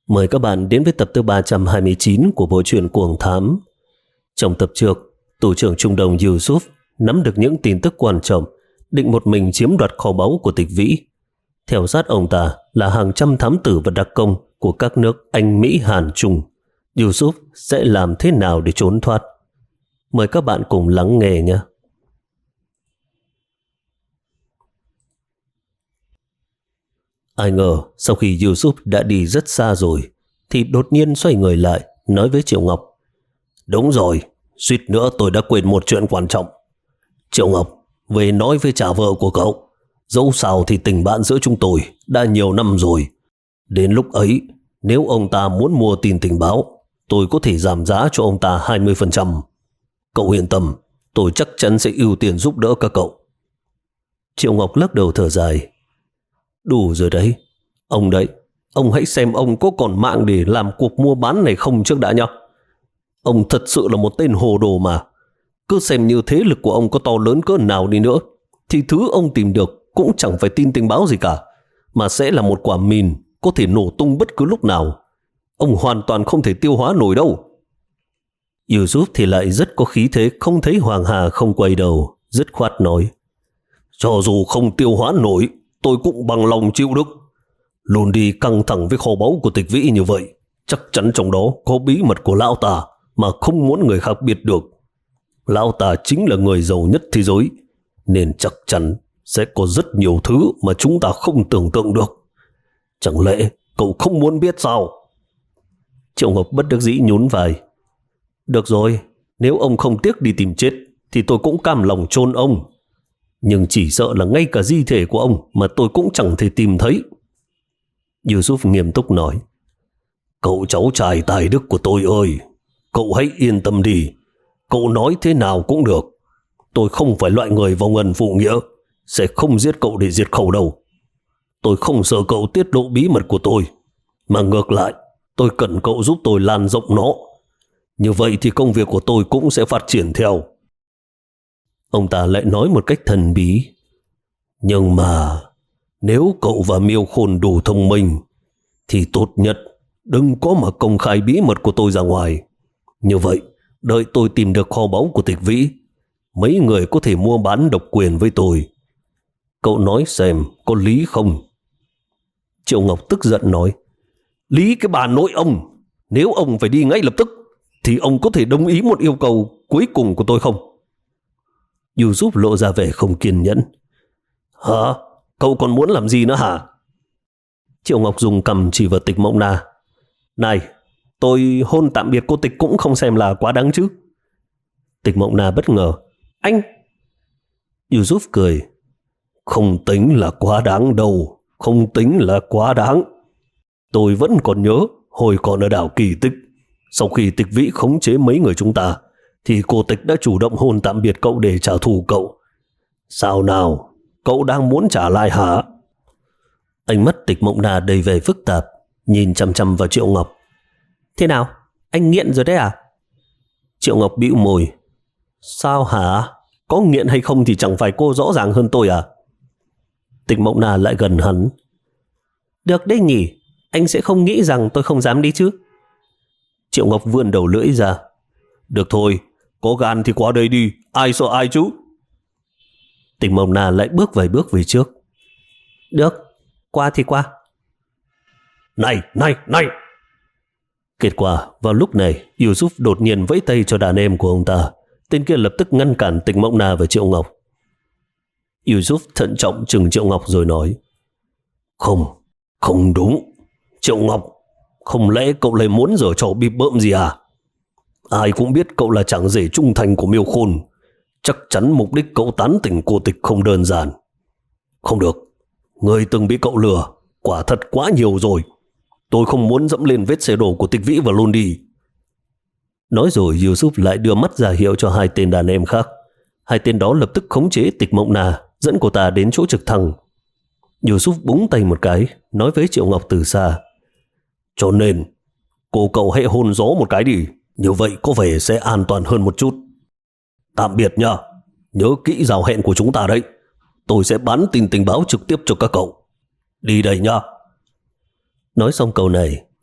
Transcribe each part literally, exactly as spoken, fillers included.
Mời các bạn đến với tập thứ ba trăm hai mươi chín của bộ truyện Cuồng Thám. Trong tập trước, tù trưởng Trung Đồng Yusuf nắm được những tin tức quan trọng, định một mình chiếm đoạt kho báu của Tịch Vĩ. Theo sát ông ta là hàng trăm thám tử và đặc công của các nước Anh, Mỹ, Hàn, Trung. Yusuf sẽ làm thế nào để trốn thoát? Mời các bạn cùng lắng nghe nhé. Ai ngờ sau khi Yusuf đã đi rất xa rồi thì đột nhiên xoay người lại nói với Triệu Ngọc: Đúng rồi, suýt nữa tôi đã quên một chuyện quan trọng. Triệu Ngọc, về nói với cha vợ của cậu, dẫu sao thì tình bạn giữa chúng tôi đã nhiều năm rồi. Đến lúc ấy, nếu ông ta muốn mua tin tình báo, tôi có thể giảm giá cho ông ta hai mươi phần trăm. Cậu yên tâm, tôi chắc chắn sẽ ưu tiên giúp đỡ các cậu. Triệu Ngọc lắc đầu thở dài: Đủ rồi đấy. Ông đấy, ông hãy xem ông có còn mạng để làm cuộc mua bán này không trước đã nhá. Ông thật sự là một tên hồ đồ mà. Cứ xem như thế lực của ông có to lớn cỡ nào đi nữa, thì thứ ông tìm được cũng chẳng phải tin tình báo gì cả, mà sẽ là một quả mìn có thể nổ tung bất cứ lúc nào. Ông hoàn toàn không thể tiêu hóa nổi đâu. Yusuf thì lại rất có khí thế, không thấy Hoàng Hà không quay đầu, dứt khoát nói: Cho dù không tiêu hóa nổi, tôi cũng bằng lòng chịu đựng. Luôn đi căng thẳng với kho báu của Tịch Vĩ như vậy, chắc chắn trong đó có bí mật của lão ta mà không muốn người khác biết được. Lão ta chính là người giàu nhất thế giới, nên chắc chắn sẽ có rất nhiều thứ mà chúng ta không tưởng tượng được. Chẳng lẽ cậu không muốn biết sao? Triệu Ngọc bất đắc dĩ nhún vai: Được rồi, nếu ông không tiếc đi tìm chết thì tôi cũng cam lòng chôn ông. Nhưng chỉ sợ là ngay cả di thể của ông mà tôi cũng chẳng thể tìm thấy. Yusuf nghiêm túc nói: Cậu cháu trai tài đức của tôi ơi, cậu hãy yên tâm đi. Cậu nói thế nào cũng được. Tôi không phải loại người vong ân phụ nghĩa, sẽ không giết cậu để diệt khẩu đâu. Tôi không sợ cậu tiết lộ bí mật của tôi, mà ngược lại, tôi cần cậu giúp tôi lan rộng nó. Như vậy thì công việc của tôi cũng sẽ phát triển theo. Ông ta lại nói một cách thần bí: Nhưng mà nếu cậu và Miêu Khôn đủ thông minh thì tốt nhất đừng có mà công khai bí mật của tôi ra ngoài. Như vậy, đợi tôi tìm được kho báu của Tịch Vĩ, mấy người có thể mua bán độc quyền với tôi. Cậu nói xem có lý không? Triệu Ngọc tức giận nói: Lý cái bà nội ông! Nếu ông phải đi ngay lập tức thì ông có thể đồng ý một yêu cầu cuối cùng của tôi không? Yusuf lộ ra vẻ không kiên nhẫn: Hả? Cậu còn muốn làm gì nữa hả? Triệu Ngọc dùng cằm chỉ vào Tịch Mộng Na: Này, tôi hôn tạm biệt cô Tịch cũng không xem là quá đáng chứ? Tịch Mộng Na bất ngờ: Anh! Yusuf cười: Không tính là quá đáng đâu, không tính là quá đáng. Tôi vẫn còn nhớ hồi còn ở đảo Kỳ Tích, sau khi Tịch Vĩ khống chế mấy người chúng ta thì cô Tịch đã chủ động hôn tạm biệt cậu để trả thù cậu. Sao nào, cậu đang muốn trả lại hả? Ánh mắt Tịch Mộng Na đầy vẻ phức tạp, nhìn chăm chăm vào Triệu Ngọc. Thế nào, anh nghiện rồi đấy à? Triệu Ngọc bĩu môi: Sao hả? Có nghiện hay không thì chẳng phải cô rõ ràng hơn tôi à? Tịch Mộng Na lại gần hắn: Được đấy nhỉ, anh sẽ không nghĩ rằng tôi không dám đi chứ? Triệu Ngọc vươn đầu lưỡi ra: Được thôi, có gan thì qua đây đi, ai sợ ai chứ? Tịch Mộng Na lại bước vài bước về trước: Được, qua thì qua. Này, này, này! Kết quả, vào lúc này, Yusuf đột nhiên vẫy tay cho đàn em của ông ta. Tên kia lập tức ngăn cản Tịch Mộng Na và Triệu Ngọc. Yusuf thận trọng chừng Triệu Ngọc rồi nói: Không, không đúng. Triệu Ngọc, không lẽ cậu lại muốn giở trò bịp bợm gì à? Ai cũng biết cậu là chàng rể trung thành của Miêu Khôn. Chắc chắn mục đích cậu tán tỉnh cô Tịch không đơn giản. Không được, người từng bị cậu lừa quả thật quá nhiều rồi. Tôi không muốn dẫm lên vết xe đổ của Tịch Vĩ và Lundi. Nói rồi Yusuf lại đưa mắt ra hiệu cho hai tên đàn em khác. Hai tên đó lập tức khống chế Tịch Mộng Na, dẫn cô ta đến chỗ trực thăng. Yusuf búng tay một cái, nói với Triệu Ngọc từ xa: Cho nên, cô cậu hãy hôn gió một cái đi, như vậy có vẻ sẽ an toàn hơn một chút. Tạm biệt nha, nhớ kỹ giao hẹn của chúng ta đấy. Tôi sẽ bán tin tình báo trực tiếp cho các cậu. Đi đây nha. Nói xong câu này,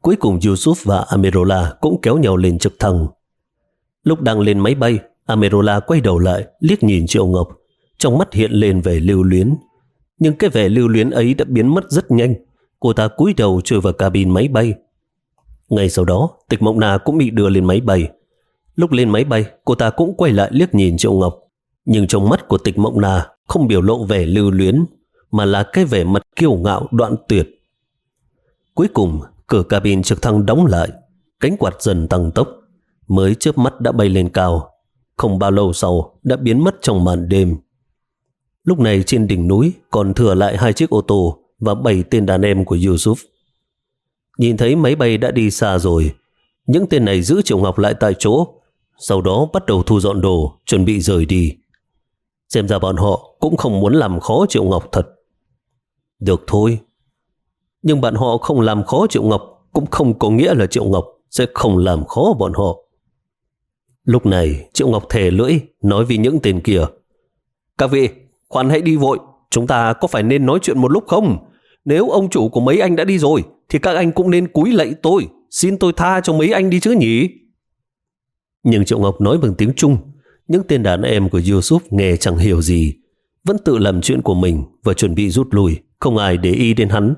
Cuối cùng Yusuf và Amerola cũng kéo nhau lên trực thăng. Lúc đang lên máy bay, Amerola quay đầu lại liếc nhìn Triệu Ngọc, trong mắt hiện lên vẻ lưu luyến. Nhưng cái vẻ lưu luyến ấy đã biến mất rất nhanh. Cô ta cúi đầu chui vào cabin máy bay. Ngay sau đó, Tịch Mộng Na cũng bị đưa lên máy bay. Lúc lên máy bay, cô ta cũng quay lại liếc nhìn Triệu Ngọc. Nhưng trong mắt của Tịch Mộng Na không biểu lộ vẻ lưu luyến, mà là cái vẻ mặt kiêu ngạo đoạn tuyệt. Cuối cùng, cửa cabin trực thăng đóng lại, cánh quạt dần tăng tốc, mới chớp mắt đã bay lên cao. Không bao lâu sau đã biến mất trong màn đêm. Lúc này trên đỉnh núi còn thừa lại hai chiếc ô tô và bảy tên đàn em của Yusuf. Nhìn thấy máy bay đã đi xa rồi, những tên này giữ Triệu Ngọc lại tại chỗ, sau đó bắt đầu thu dọn đồ, chuẩn bị rời đi. Xem ra bọn họ cũng không muốn làm khó Triệu Ngọc thật. Được thôi. Nhưng bạn họ không làm khó Triệu Ngọc cũng không có nghĩa là Triệu Ngọc sẽ không làm khó bọn họ. Lúc này Triệu Ngọc thè lưỡi nói với những tên kia: Các vị, khoan hãy đi vội, chúng ta có phải nên nói chuyện một lúc không? Nếu ông chủ của mấy anh đã đi rồi thì các anh cũng nên cúi lạy tôi, xin tôi tha cho mấy anh đi chứ nhỉ? Nhưng Triệu Ngọc nói bằng tiếng Trung. Những tên đàn em của Yusuf nghe chẳng hiểu gì, vẫn tự làm chuyện của mình và chuẩn bị rút lui, không ai để ý đến hắn.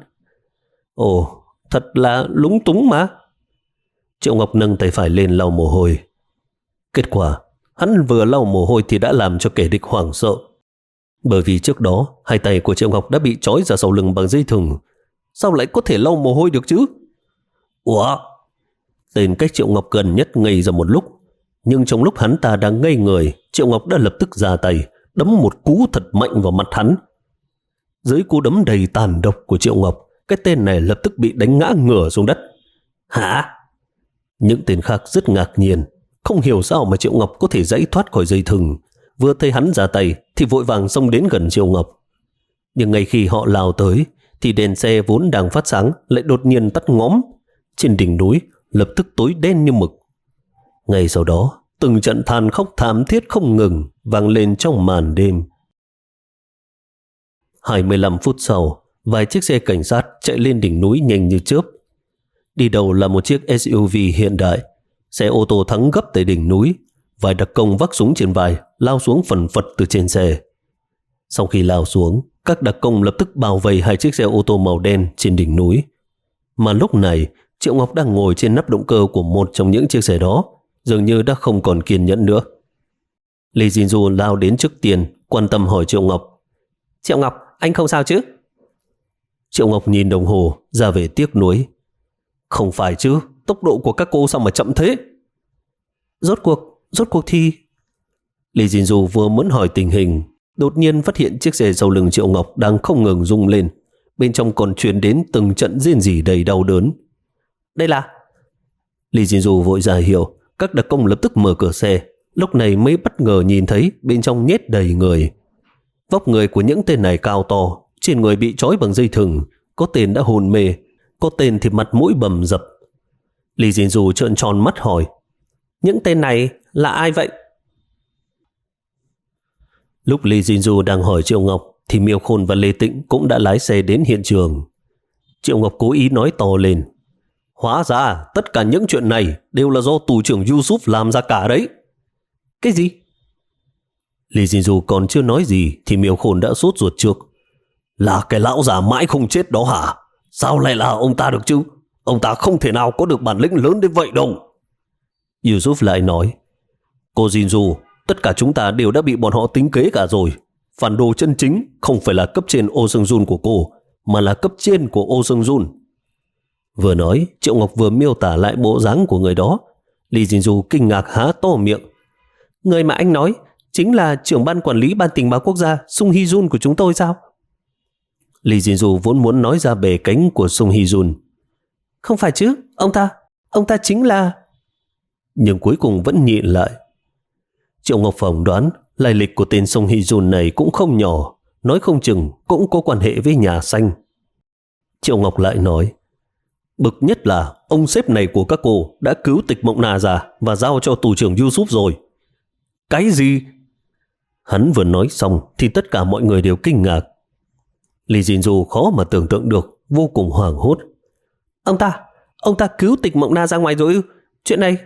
Ồ, thật là lúng túng mà. Triệu Ngọc nâng tay phải lên lau mồ hôi. Kết quả, hắn vừa lau mồ hôi thì đã làm cho kẻ địch hoảng sợ. Bởi vì trước đó, hai tay của Triệu Ngọc đã bị trói ra sau lưng bằng dây thừng. Sao lại có thể lau mồ hôi được chứ? Ủa? Tên cách Triệu Ngọc gần nhất ngây ra một lúc. Nhưng trong lúc hắn ta đang ngây người, Triệu Ngọc đã lập tức ra tay, đấm một cú thật mạnh vào mặt hắn. Dưới cú đấm đầy tàn độc của Triệu Ngọc, cái tên này lập tức bị đánh ngã ngửa xuống đất. Hả? Những tên khác rất ngạc nhiên, không hiểu sao mà Triệu Ngọc có thể giãy thoát khỏi dây thừng. Vừa thấy hắn ra tay thì vội vàng xông đến gần Triệu Ngọc. Nhưng ngay khi họ lao tới thì đèn xe vốn đang phát sáng lại đột nhiên tắt ngóm. Trên đỉnh núi lập tức tối đen như mực. Ngay sau đó, từng trận than khóc thảm thiết không ngừng vang lên trong màn đêm. hai mươi lăm phút sau, vài chiếc xe cảnh sát chạy lên đỉnh núi nhanh như chớp. Đi đầu là một chiếc ét u vê hiện đại. Xe ô tô thắng gấp tại đỉnh núi. Vài đặc công vác súng trên vai lao xuống phần phật từ trên xe. Sau khi lao xuống, các đặc công lập tức bao vây hai chiếc xe ô tô màu đen trên đỉnh núi. Mà lúc này, Triệu Ngọc đang ngồi trên nắp động cơ của một trong những chiếc xe đó, dường như đã không còn kiên nhẫn nữa. Lee Jin-ju lao đến trước tiên, quan tâm hỏi Triệu Ngọc: Triệu Ngọc, anh không sao chứ? Triệu Ngọc nhìn đồng hồ, ra vẻ tiếc nuối: Không phải chứ, tốc độ của các cô sao mà chậm thế? Rốt cuộc, rốt cuộc thì... Lee Jin-ju vừa muốn hỏi tình hình, đột nhiên phát hiện chiếc xe sau lưng Triệu Ngọc đang không ngừng rung lên, bên trong còn truyền đến từng trận rên rỉ đầy đau đớn. Đây là... Lee Jin-ju vội ra hiệu, các đặc công lập tức mở cửa xe, lúc này mới bất ngờ nhìn thấy bên trong nhét đầy người. Vóc người của những tên này cao to, trên người bị trói bằng dây thừng, có tên đã hôn mê, có tên thì mặt mũi bầm dập. Lee Jin-ju trợn tròn mắt hỏi: Những tên này là ai vậy? Lúc Lee Jin-ju đang hỏi Triệu Ngọc thì Miêu Khôn và Lê Tĩnh cũng đã lái xe đến hiện trường. Triệu Ngọc cố ý nói to lên: Hóa ra tất cả những chuyện này đều là do tù trưởng Yusuf làm ra cả đấy. Cái gì? Lee Jin-ju còn chưa nói gì thì Miêu Khôn đã sốt ruột trước. Là cái lão già mãi không chết đó hả? Sao lại là ông ta được chứ? Ông ta không thể nào có được bản lĩnh lớn đến vậy đâu. Yusuf lại nói: Cô Jin-ju, tất cả chúng ta đều đã bị bọn họ tính kế cả rồi. Phản đồ chân chính không phải là cấp trên Oh Seung-jun của cô, mà là cấp trên của Oh Seung-jun. Vừa nói, Triệu Ngọc vừa miêu tả lại bộ dáng của người đó. Lee Jin-ju kinh ngạc há to miệng. Người mà anh nói chính là trưởng ban quản lý ban tình báo quốc gia Sung Hee-jun của chúng tôi sao? Lee Jin-ju vốn muốn nói ra bề cánh của Sung Hee-jun. Không phải chứ, ông ta, ông ta chính là... Nhưng cuối cùng vẫn nhịn lại. Triệu Ngọc phỏng đoán lai lịch của tên Sung Hee-jun này cũng không nhỏ, nói không chừng cũng có quan hệ với nhà xanh. Triệu Ngọc lại nói: Bực nhất là ông sếp này của các cô đã cứu Tịch Mộng Na ra và giao cho tù trưởng Yusuf rồi. Cái gì? Hắn vừa nói xong thì tất cả mọi người đều kinh ngạc. Lee Jin-ju khó mà tưởng tượng được, vô cùng hoảng hốt. Ông ta, Ông ta cứu Tịch Mộng Na ra ngoài rồi ư? Chuyện này...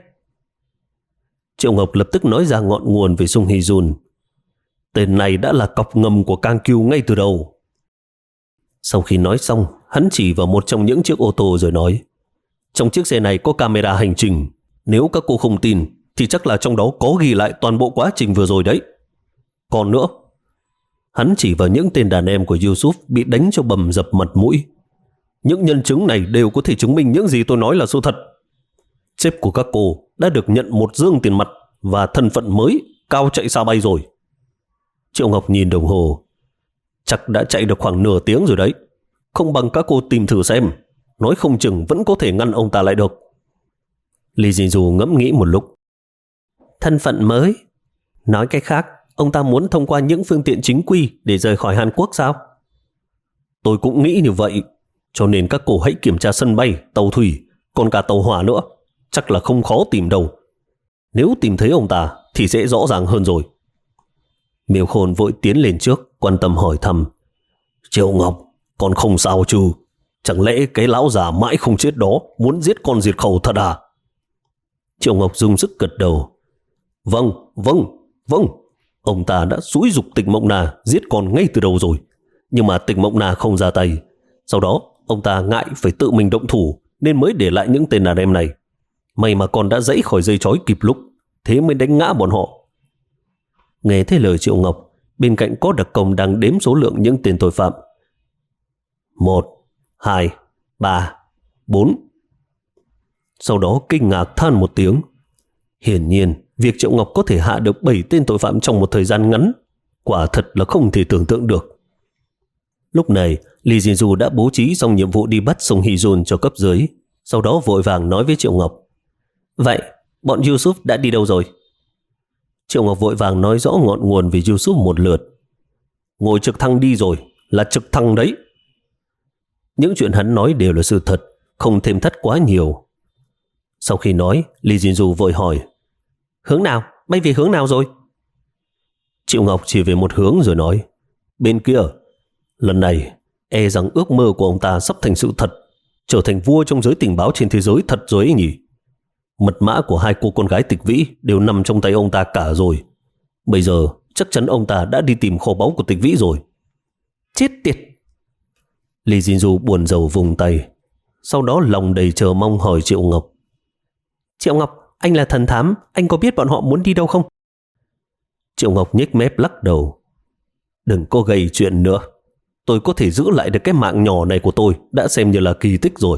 Triệu Ngọc lập tức nói ra ngọn nguồn về Sung Hee Jun. Tên này đã là cọc ngầm của Kang Kyu ngay từ đầu. Sau khi nói xong, hắn chỉ vào một trong những chiếc ô tô rồi nói, trong chiếc xe này có camera hành trình. Nếu các cô không tin thì chắc là trong đó có ghi lại toàn bộ quá trình vừa rồi đấy. Còn nữa, hắn chỉ vào những tên đàn em của Yusuf bị đánh cho bầm dập mặt mũi. Những nhân chứng này đều có thể chứng minh những gì tôi nói là sự thật. Sếp của các cô đã được nhận một dương tiền mặt và thân phận mới, cao chạy xa bay rồi. Triệu Ngọc nhìn đồng hồ. Chắc đã chạy được khoảng nửa tiếng rồi đấy. Không bằng các cô tìm thử xem, nói không chừng vẫn có thể ngăn ông ta lại được. Lee Jin-ju ngẫm nghĩ một lúc. Thân phận mới? Nói cách khác, ông ta muốn thông qua những phương tiện chính quy để rời khỏi Hàn Quốc sao? Tôi cũng nghĩ như vậy. Cho nên các cô hãy kiểm tra sân bay, tàu thủy, còn cả tàu hỏa nữa. Chắc là không khó tìm đâu. Nếu tìm thấy ông ta thì sẽ rõ ràng hơn rồi. Miêu Khôn vội tiến lên trước, quan tâm hỏi thăm. Triệu Ngọc, con không sao chứ? Chẳng lẽ cái lão già mãi không chết đó muốn giết con diệt khẩu thật à? Triệu Ngọc dùng sức gật đầu. Vâng, vâng, vâng. Ông ta đã xúi giục Tịch Mộng Na giết con ngay từ đầu rồi. Nhưng mà Tịch Mộng Na không ra tay. Sau đó, ông ta ngại phải tự mình động thủ nên mới để lại những tên đàn em này. May mà con đã dãy khỏi dây trói kịp lúc, thế mới đánh ngã bọn họ. Nghe thấy lời Triệu Ngọc, bên cạnh có đặc công đang đếm số lượng những tên tội phạm. Một, hai, ba, bốn. Sau đó kinh ngạc than một tiếng. Hiển nhiên, việc Triệu Ngọc có thể hạ được bảy tên tội phạm trong một thời gian ngắn, quả thật là không thể tưởng tượng được. Lúc này, Lee Jin-ju đã bố trí xong nhiệm vụ đi bắt Sung Hee Jun cho cấp dưới, sau đó vội vàng nói với Triệu Ngọc. Vậy, bọn Yusuf đã đi đâu rồi? Triệu Ngọc vội vàng nói rõ ngọn nguồn về Yusuf một lượt. Ngồi trực thăng đi rồi, là trực thăng đấy. Những chuyện hắn nói đều là sự thật, không thêm thắt quá nhiều. Sau khi nói, Lee Jin-ju vội hỏi. Hướng nào? Bay về hướng nào rồi? Triệu Ngọc chỉ về một hướng rồi nói. Bên kia, lần này, e rằng ước mơ của ông ta sắp thành sự thật, trở thành vua trong giới tình báo trên thế giới thật rồi ấy nhỉ. Mật mã của hai cô con gái Tịch Vĩ đều nằm trong tay ông ta cả rồi. Bây giờ chắc chắn ông ta đã đi tìm kho báu của Tịch Vĩ rồi. Chết tiệt! Lee Jin-ju buồn rầu vùng tay. Sau đó lòng đầy chờ mong hỏi Triệu Ngọc. Triệu Ngọc, anh là thần thám, anh có biết bọn họ muốn đi đâu không? Triệu Ngọc nhếch mép lắc đầu. Đừng có gây chuyện nữa. Tôi có thể giữ lại được cái mạng nhỏ này của tôi đã xem như là kỳ tích rồi.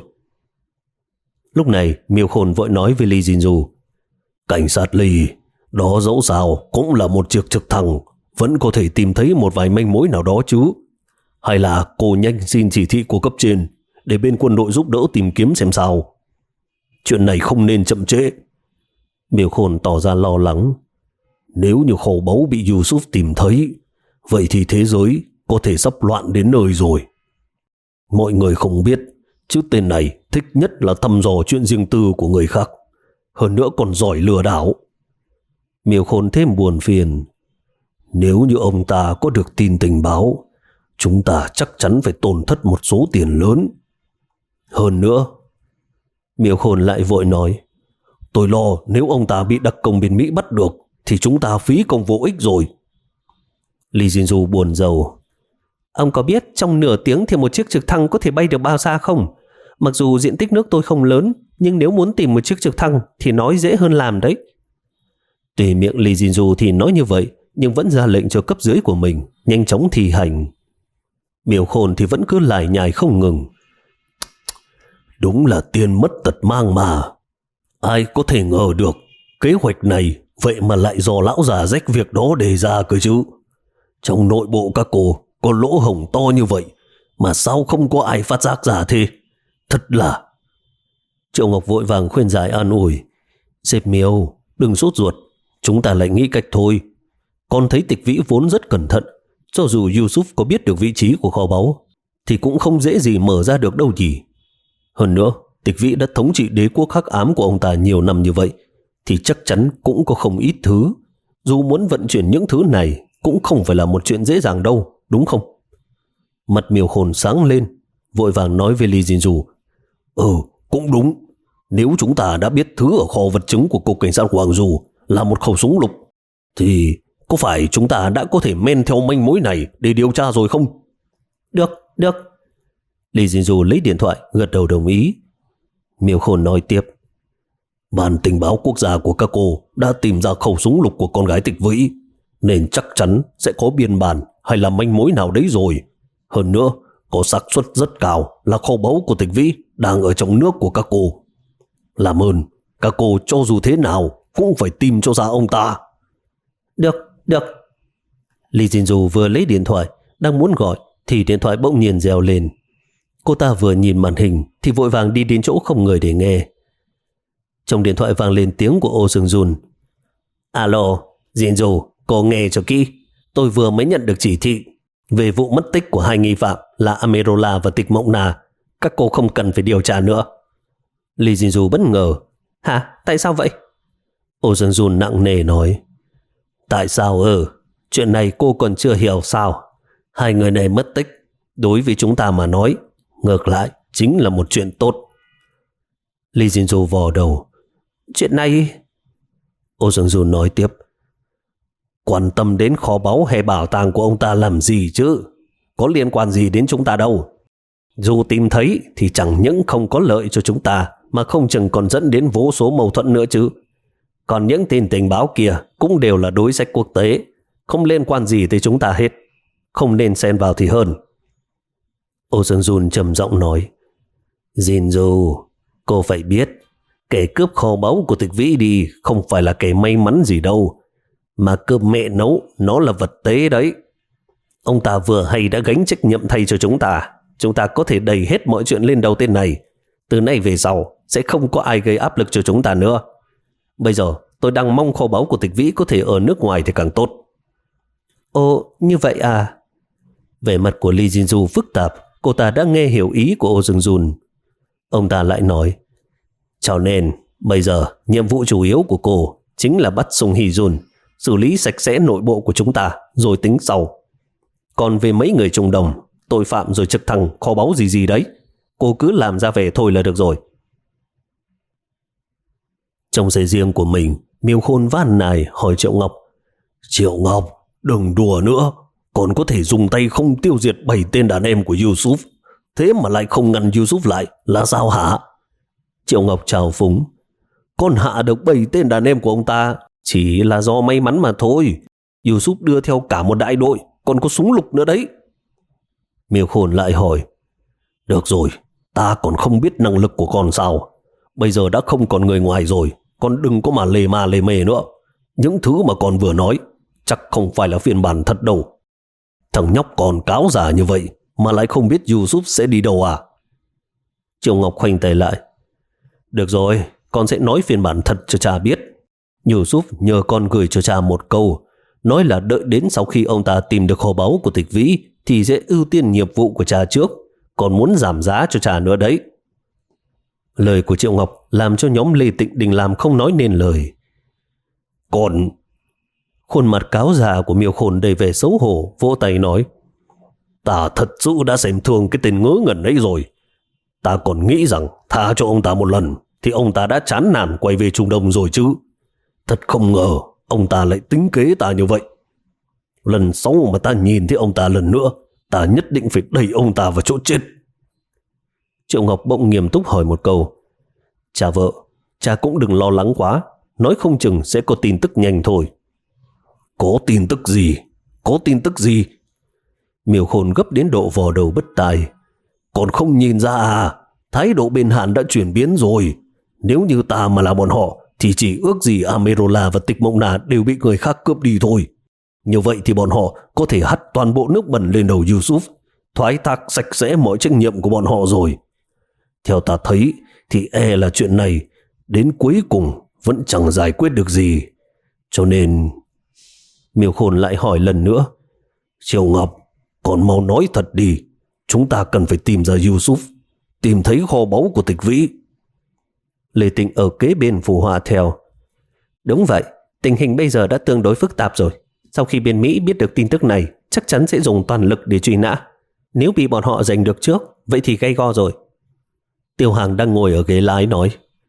Lúc này, Miêu Khôn vội nói với Lee Jin-ju. Cảnh sát Lee, đó dẫu sao cũng là một chiếc trực thăng, vẫn có thể tìm thấy một vài manh mối nào đó chứ. Hay là cô nhanh xin chỉ thị của cấp trên để bên quân đội giúp đỡ tìm kiếm xem sao. Chuyện này không nên chậm trễ. Miêu Khôn tỏ ra lo lắng. Nếu như kho báu bị Yusuf tìm thấy, vậy thì thế giới có thể sắp loạn đến nơi rồi. Mọi người không biết, chứ tên này thích nhất là thăm dò chuyện riêng tư của người khác, hơn nữa còn giỏi lừa đảo. Miêu Khôn thêm buồn phiền. Nếu như ông ta có được tin tình báo, chúng ta chắc chắn phải tổn thất một số tiền lớn. Hơn nữa, Miêu Khôn lại vội nói, tôi lo nếu ông ta bị đặc công bên Mỹ bắt được thì chúng ta phí công vô ích rồi. Lee Jin-ju buồn rầu. Ông có biết trong nửa tiếng thì một chiếc trực thăng có thể bay được bao xa không? Mặc dù diện tích nước tôi không lớn, nhưng nếu muốn tìm một chiếc trực thăng thì nói dễ hơn làm đấy. Tuy miệng Lee Jin-ju thì nói như vậy, nhưng vẫn ra lệnh cho cấp dưới của mình nhanh chóng thi hành. Miêu Khôn thì vẫn cứ lải nhải không ngừng. Đúng là tiền mất tật mang mà. Ai có thể ngờ được kế hoạch này vậy mà lại do lão già rách việc đó đề ra cơ chứ. Trong nội bộ các cô có lỗ hổng to như vậy mà sao không có ai phát giác ra thế? Thật là... Triệu Ngọc vội vàng khuyên giải an ủi. Sếp Miêu, đừng sốt ruột, chúng ta lại nghĩ cách thôi. Con thấy Tịch Vĩ vốn rất cẩn thận, cho dù Yusuf có biết được vị trí của kho báu thì cũng không dễ gì mở ra được đâu nhỉ. Hơn nữa, Tịch Vĩ đã thống trị đế quốc hắc ám của ông ta nhiều năm như vậy thì chắc chắn cũng có không ít thứ. Dù muốn vận chuyển những thứ này cũng không phải là một chuyện dễ dàng đâu, đúng không? Mặt Miêu Khôn sáng lên, vội vàng nói với Lee Jin-ju. Ừ, cũng đúng, Nếu chúng ta đã biết thứ ở kho vật chứng của Cục Cảnh sát Hoàng Du là một khẩu súng lục, thì có phải chúng ta đã có thể men theo manh mối này để điều tra rồi không? Được, được. Lý Diên Du lấy điện thoại, gật đầu đồng ý. Miêu Khôn nói tiếp. Ban tình báo quốc gia của các cô đã tìm ra khẩu súng lục của con gái Tịch Vĩ, nên chắc chắn sẽ có biên bản hay là manh mối nào đấy rồi. Hơn nữa, có xác suất rất cao là kho báu của Tịch Vĩ đang ở trong nước của các cô. Làm ơn, các cô cho dù thế nào cũng phải tìm cho ra ông ta. Được, được. Lý Diên Du vừa lấy điện thoại, đang muốn gọi thì điện thoại bỗng nhiên reo lên. Cô ta vừa nhìn màn hình thì vội vàng đi đến chỗ không người để nghe. Trong điện thoại vang lên tiếng của Ô Sương Jun. Alo, Diên Du, cô nghe cho kỹ. Tôi vừa mới nhận được chỉ thị về vụ mất tích của hai nghi phạm là Amerola và Tịch Mộng Na. Các cô không cần phải điều tra nữa. Lý Diên Du bất ngờ. Hả? Tại sao vậy? Ô Sương Jun nặng nề nói. Tại sao ừ? Chuyện này cô còn chưa hiểu sao? Hai người này mất tích, đối với chúng ta mà nói, ngược lại chính là một chuyện tốt. Lý Diên Du vò đầu. Chuyện này... Ô Sương Jun nói tiếp. Quan tâm đến kho báu hay bảo tàng của ông ta làm gì chứ? Có liên quan gì đến chúng ta đâu. Dù tìm thấy thì chẳng những không có lợi cho chúng ta, mà không chừng còn dẫn đến vô số mâu thuẫn nữa chứ. Còn những tin tình báo kia cũng đều là đối sách quốc tế, không liên quan gì tới chúng ta hết. Không nên xen vào thì hơn. Ô Sương Jun trầm giọng nói. Diên Du, cô phải biết, kẻ cướp kho báu của Tịch Vĩ đi không phải là kẻ may mắn gì đâu, mà cơm mẹ nấu nó là vật tế đấy. Ông ta vừa hay đã gánh trách nhiệm thay cho chúng ta. Chúng ta có thể đẩy hết mọi chuyện lên đầu tên này. Từ nay về sau sẽ không có ai gây áp lực cho chúng ta nữa. Bây giờ tôi đang mong kho báu của Tịch Vĩ có thể ở nước ngoài thì càng tốt. Ồ, như vậy à? Vẻ mặt của Lý Diên Du phức tạp. Cô ta đã nghe hiểu ý của Ô Sương Jun. Ông ta lại nói. Cho nên bây giờ nhiệm vụ chủ yếu của cô chính là bắt Sung Hee Jun, xử lý sạch sẽ nội bộ của chúng ta rồi tính sau. Còn về mấy người Trung Đông, tội phạm rồi trực thăng, kho báu gì gì đấy, cô cứ làm ra về thôi là được rồi. Trong xe riêng của mình, Miêu Khôn van nài hỏi Triệu Ngọc. Triệu Ngọc, đừng đùa nữa. Còn có thể dùng tay không tiêu diệt bảy tên đàn em của Yusuf, thế mà lại không ngăn Yusuf lại là sao hả? Triệu Ngọc trào phúng. Con hạ được bảy tên đàn em của ông ta chỉ là do may mắn mà thôi. Yusuf đưa theo cả một đại đội, còn có súng lục nữa đấy. Miêu Khôn lại hỏi. Được rồi, ta còn không biết năng lực của con sao. Bây giờ đã không còn người ngoài rồi, con đừng có mà lề ma lề mề nữa. Những thứ mà con vừa nói chắc không phải là phiên bản thật đâu. Thằng nhóc còn cáo giả như vậy mà lại không biết Yusuf sẽ đi đâu à? Triệu Ngọc khoanh tay lại. Được rồi, con sẽ nói phiên bản thật cho cha biết. Yusuf nhờ con gửi cho cha một câu, nói là đợi đến sau khi ông ta tìm được kho báu của Tịch Vĩ thì sẽ ưu tiên nhiệm vụ của cha trước, còn muốn giảm giá cho cha nữa đấy. Lời của Triệu Ngọc làm cho nhóm Lê Tịnh Đình làm không nói nên lời. Còn... Khuôn mặt cáo già của Miêu Khôn đầy vẻ xấu hổ, vỗ tay nói. Ta thật sự đã xem thường cái tên ngớ ngẩn ấy rồi. Ta còn nghĩ rằng tha cho ông ta một lần thì ông ta đã chán nản quay về Trung Đông rồi chứ. Thật không ngờ ông ta lại tính kế ta như vậy. Lần sau mà ta nhìn thấy ông ta lần nữa, ta nhất định phải đẩy ông ta vào chỗ chết. Triệu Ngọc bỗng nghiêm túc hỏi một câu. Cha vợ, cha cũng đừng lo lắng quá, nói không chừng sẽ có tin tức nhanh thôi. Có tin tức gì? Có tin tức gì? Miêu Khôn gấp đến độ vò đầu bứt tai. Còn không nhìn ra à? Thái độ bên Hàn đã chuyển biến rồi. Nếu như ta mà là bọn họ thì chỉ ước gì Amerola và Tịch Mộng Na đều bị người khác cướp đi thôi. Như vậy thì bọn họ có thể hắt toàn bộ nước bẩn lên đầu Yusuf, thoái thác sạch sẽ mọi trách nhiệm của bọn họ rồi. Theo ta thấy thì e là chuyện này đến cuối cùng vẫn chẳng giải quyết được gì. Cho nên... Miêu Khôn lại hỏi lần nữa. Triệu Ngọc, còn mau nói thật đi. Chúng ta cần phải tìm ra Yusuf, tìm thấy kho báu của Tịch Vĩ. Lê Tịnh ở kế bên phù họa theo. Đúng vậy, tình hình bây giờ đã tương đối phức tạp rồi. Sau khi bên Mỹ biết được tin tức này, chắc chắn sẽ dùng toàn lực để truy nã. Nếu bị bọn họ giành được trước, vậy thì gay go rồi. Tiêu Hàng đang ngồi ở ghế lái nói.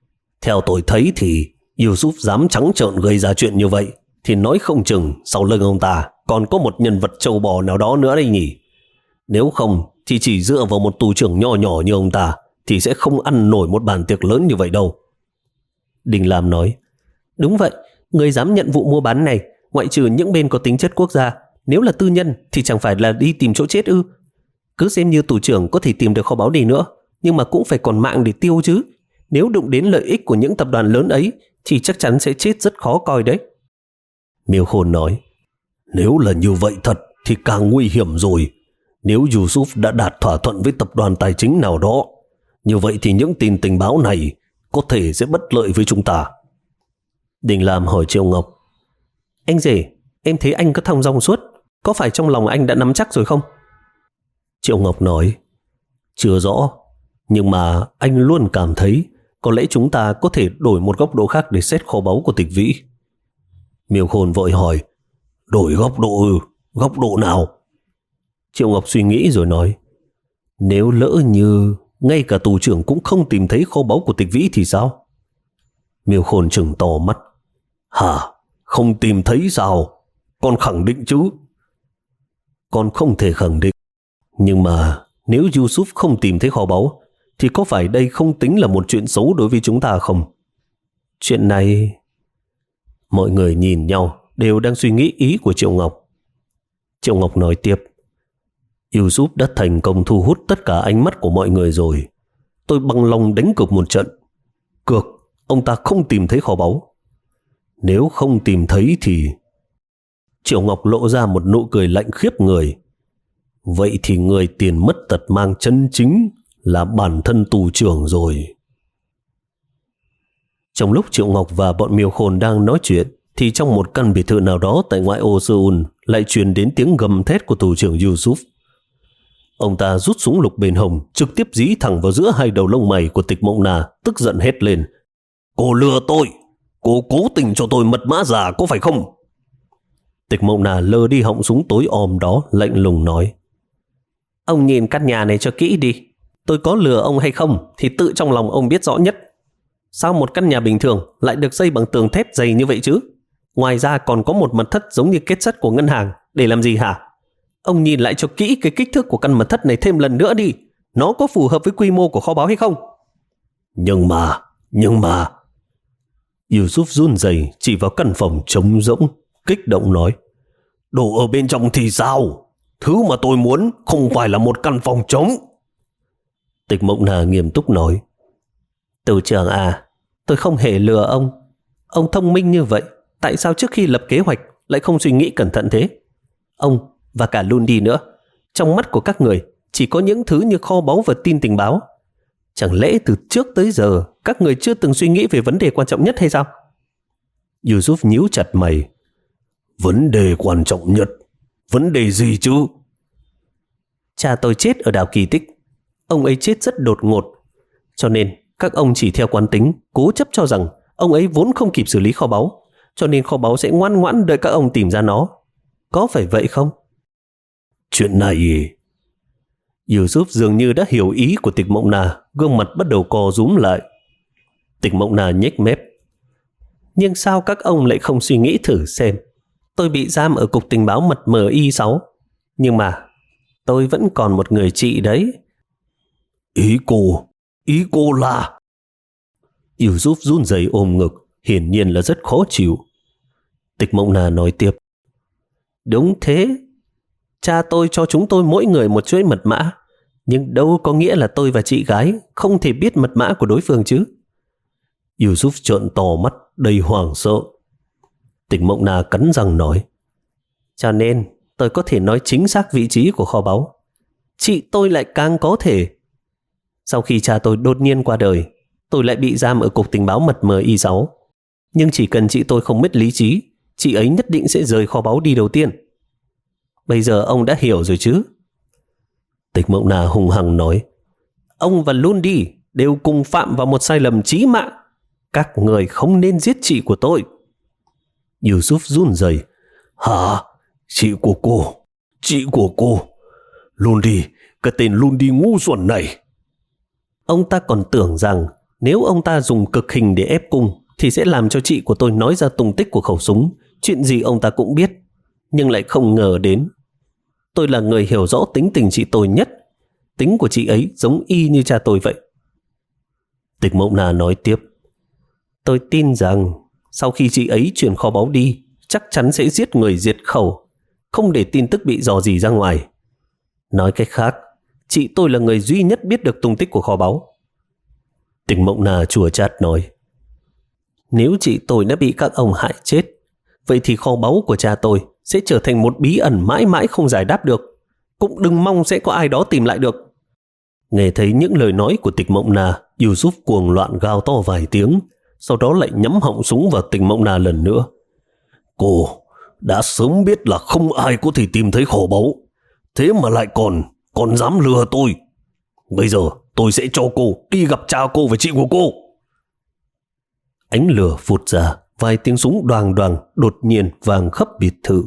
Theo tôi thấy thì Yusuf dám trắng trợn gây ra chuyện như vậy thì nói không chừng sau lưng ông ta còn có một nhân vật trâu bò nào đó nữa đây nhỉ. Nếu không thì chỉ dựa vào một tù trưởng nhỏ nhỏ như ông ta thì sẽ không ăn nổi một bàn tiệc lớn như vậy đâu. Đình Lam nói, đúng vậy, người dám nhận vụ mua bán này, ngoại trừ những bên có tính chất quốc gia, nếu là tư nhân thì chẳng phải là đi tìm chỗ chết ư? Cứ xem như tù trưởng có thể tìm được kho báu đi nữa, nhưng mà cũng phải còn mạng để tiêu chứ. Nếu đụng đến lợi ích của những tập đoàn lớn ấy thì chắc chắn sẽ chết rất khó coi đấy. Miêu Khôn nói, nếu là như vậy thật thì càng nguy hiểm rồi. Nếu Yusuf đã đạt thỏa thuận với tập đoàn tài chính nào đó, như vậy thì những tin tình báo này có thể sẽ bất lợi với chúng ta. Đình Lam hỏi Triệu Ngọc, anh rể, em thấy anh có thong dong suốt, có phải trong lòng anh đã nắm chắc rồi không? Triệu Ngọc nói, chưa rõ, nhưng mà anh luôn cảm thấy có lẽ chúng ta có thể đổi một góc độ khác để xét kho báu của Tịch Vĩ. Miêu Khôn vội hỏi, đổi góc độ ư? Góc độ nào? Triệu Ngọc suy nghĩ rồi nói, nếu lỡ như ngay cả tù trưởng cũng không tìm thấy kho báu của Tịch Vĩ thì sao? Miêu Khôn trừng to mắt, hả? Không tìm thấy sao? Con khẳng định chứ? Con không thể khẳng định, nhưng mà nếu Yusuf không tìm thấy kho báu thì có phải đây không tính là một chuyện xấu đối với chúng ta không? Chuyện này... Mọi người nhìn nhau đều đang suy nghĩ ý của Triệu Ngọc. Triệu Ngọc nói tiếp, Yusuf đã thành công thu hút tất cả ánh mắt của mọi người rồi. Tôi bằng lòng đánh cược một trận. Cược ông ta không tìm thấy kho báu. Nếu không tìm thấy thì... Triệu Ngọc lộ ra một nụ cười lạnh khiếp người. Vậy thì người tiền mất tật mang chân chính là bản thân tù trưởng rồi. Trong lúc Triệu Ngọc và bọn Miêu Khôn đang nói chuyện thì trong một căn biệt thự nào đó tại ngoại ô Seoul lại truyền đến tiếng gầm thét của tù trưởng Yusuf. Ông ta rút súng lục bền hồng trực tiếp dí thẳng vào giữa hai đầu lông mày của Tịch Mộng Na, tức giận hét lên, cô lừa tôi, cô cố tình cho tôi mật mã giả có phải không? Tịch Mộng Na lơ đi họng súng tối om đó, lạnh lùng nói, ông nhìn căn nhà này cho kỹ đi, tôi có lừa ông hay không thì tự trong lòng ông biết rõ nhất. Sao một căn nhà bình thường lại được xây bằng tường thép dày như vậy chứ? Ngoài ra còn có một mật thất giống như kết sắt của ngân hàng, để làm gì hả? Ông nhìn lại cho kỹ cái kích thước của căn mật thất này thêm lần nữa đi, nó có phù hợp với quy mô của kho báu hay không? Nhưng mà, nhưng mà... Yusuf run rẩy chỉ vào căn phòng trống rỗng, kích động nói, đồ ở bên trong thì sao? Thứ mà tôi muốn không phải là một căn phòng trống. Tịch Mộng Na nghiêm túc nói, tù trưởng à, tôi không hề lừa ông. Ông thông minh như vậy, tại sao trước khi lập kế hoạch lại không suy nghĩ cẩn thận thế? Ông và cả Lundi nữa, trong mắt của các người chỉ có những thứ như kho báu và tin tình báo. Chẳng lẽ từ trước tới giờ các người chưa từng suy nghĩ về vấn đề quan trọng nhất hay sao? Yusuf nhíu chặt mày. Vấn đề quan trọng nhất? Vấn đề gì chứ? Cha tôi chết ở đảo Kỳ Tích. Ông ấy chết rất đột ngột, cho nên các ông chỉ theo quán tính cố chấp cho rằng ông ấy vốn không kịp xử lý kho báu, cho nên kho báu sẽ ngoan ngoãn đợi các ông tìm ra nó. Có phải vậy không? Chuyện này... Yusuf dường như đã hiểu ý của Tịch Mộng Na, gương mặt bắt đầu co rúm lại. Tịch Mộng Na nhếch mép. Nhưng sao các ông lại không suy nghĩ thử xem? Tôi bị giam ở cục tình báo mật M I sáu, nhưng mà tôi vẫn còn một người chị đấy. Ý cô, ý cô là... Yusuf run rẩy ôm ngực, hiển nhiên là rất khó chịu. Tịch Mộng Na nói tiếp. Đúng thế, cha tôi cho chúng tôi mỗi người một chuỗi mật mã, nhưng đâu có nghĩa là tôi và chị gái không thể biết mật mã của đối phương chứ. Yusuf trợn to mắt đầy hoảng sợ. Tịch Mộng Na cắn răng nói, cho nên tôi có thể nói chính xác vị trí của kho báu. Chị tôi lại càng có thể. Sau khi cha tôi đột nhiên qua đời, tôi lại bị giam ở cục tình báo mật M I sáu. Nhưng chỉ cần chị tôi không mất lý trí, chị ấy nhất định sẽ rời kho báu đi đầu tiên. Bây giờ ông đã hiểu rồi chứ? Tịch Mộng Na hung hăng nói, ông và Lundi đều cùng phạm vào một sai lầm chí mạng. Các người không nên giết chị của tôi. Yusuf run rẩy. Hả? Chị của cô? Chị của cô? Lundi, cái tên Lundi ngu xuẩn này. Ông ta còn tưởng rằng Nếu ông ta dùng cực hình để ép cung thì sẽ làm cho chị của tôi nói ra tung tích của khẩu súng. Chuyện gì ông ta cũng biết, nhưng lại không ngờ đến. Tôi là người hiểu rõ tính tình chị tôi nhất. Tính của chị ấy giống y như cha tôi vậy. Tịch Mộng Na nói tiếp. Tôi tin rằng sau khi chị ấy chuyển kho báu đi, chắc chắn sẽ giết người diệt khẩu, không để tin tức bị rò rỉ ra ngoài. Nói cách khác, chị tôi là người duy nhất biết được tung tích của kho báu. Tịch Mộng Na chua chát nói. Nếu chị tôi đã bị các ông hại chết, vậy thì kho báu của cha tôi sẽ trở thành một bí ẩn mãi mãi không giải đáp được. Cũng đừng mong sẽ có ai đó tìm lại được. Nghe thấy những lời nói của Tịch Mộng Na, Yusuf cuồng loạn gào to vài tiếng, sau đó lại nhắm họng súng vào Tịch Mộng Na lần nữa. Cô đã sớm biết là không ai có thể tìm thấy kho báu, thế mà lại còn còn dám lừa tôi. Bây giờ tôi sẽ cho cô đi gặp cha cô và chị của cô. Ánh lửa vụt ra, vài tiếng súng đoàng đoàng đột nhiên vang khắp biệt thự.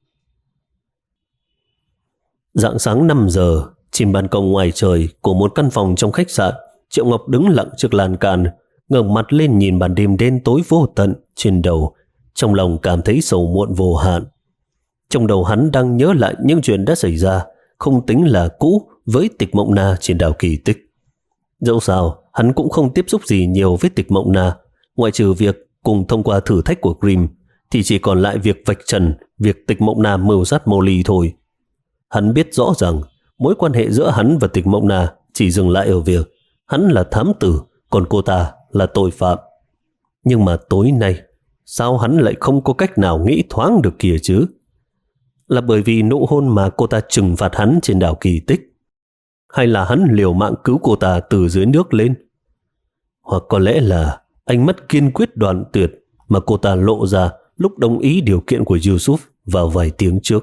Rạng sáng năm giờ, trên ban công ngoài trời của một căn phòng trong khách sạn, Triệu Ngọc đứng lặng trước lan can, ngẩng mặt lên nhìn màn đêm đen tối vô tận trên đầu, trong lòng cảm thấy sầu muộn vô hạn. Trong đầu hắn đang nhớ lại những chuyện đã xảy ra, không tính là cũ với Tịch Mộng Na trên đảo Kỳ Tích. Dẫu sao, hắn cũng không tiếp xúc gì nhiều với Tịch Mộng Na, ngoại trừ việc cùng thông qua thử thách của Grimm, thì chỉ còn lại việc vạch trần việc Tịch Mộng Na mưu sát Molly thôi. Hắn biết rõ rằng mối quan hệ giữa hắn và Tịch Mộng Na chỉ dừng lại ở việc hắn là thám tử, còn cô ta là tội phạm. Nhưng mà tối nay, sao hắn lại không có cách nào nghĩ thoáng được kìa chứ? Là bởi vì nụ hôn mà cô ta trừng phạt hắn trên đảo Kỳ Tích? Hay là hắn liều mạng cứu cô ta từ dưới nước lên? Hoặc có lẽ là ánh mắt kiên quyết đoạn tuyệt mà cô ta lộ ra lúc đồng ý điều kiện của Yusuf vào vài tiếng trước.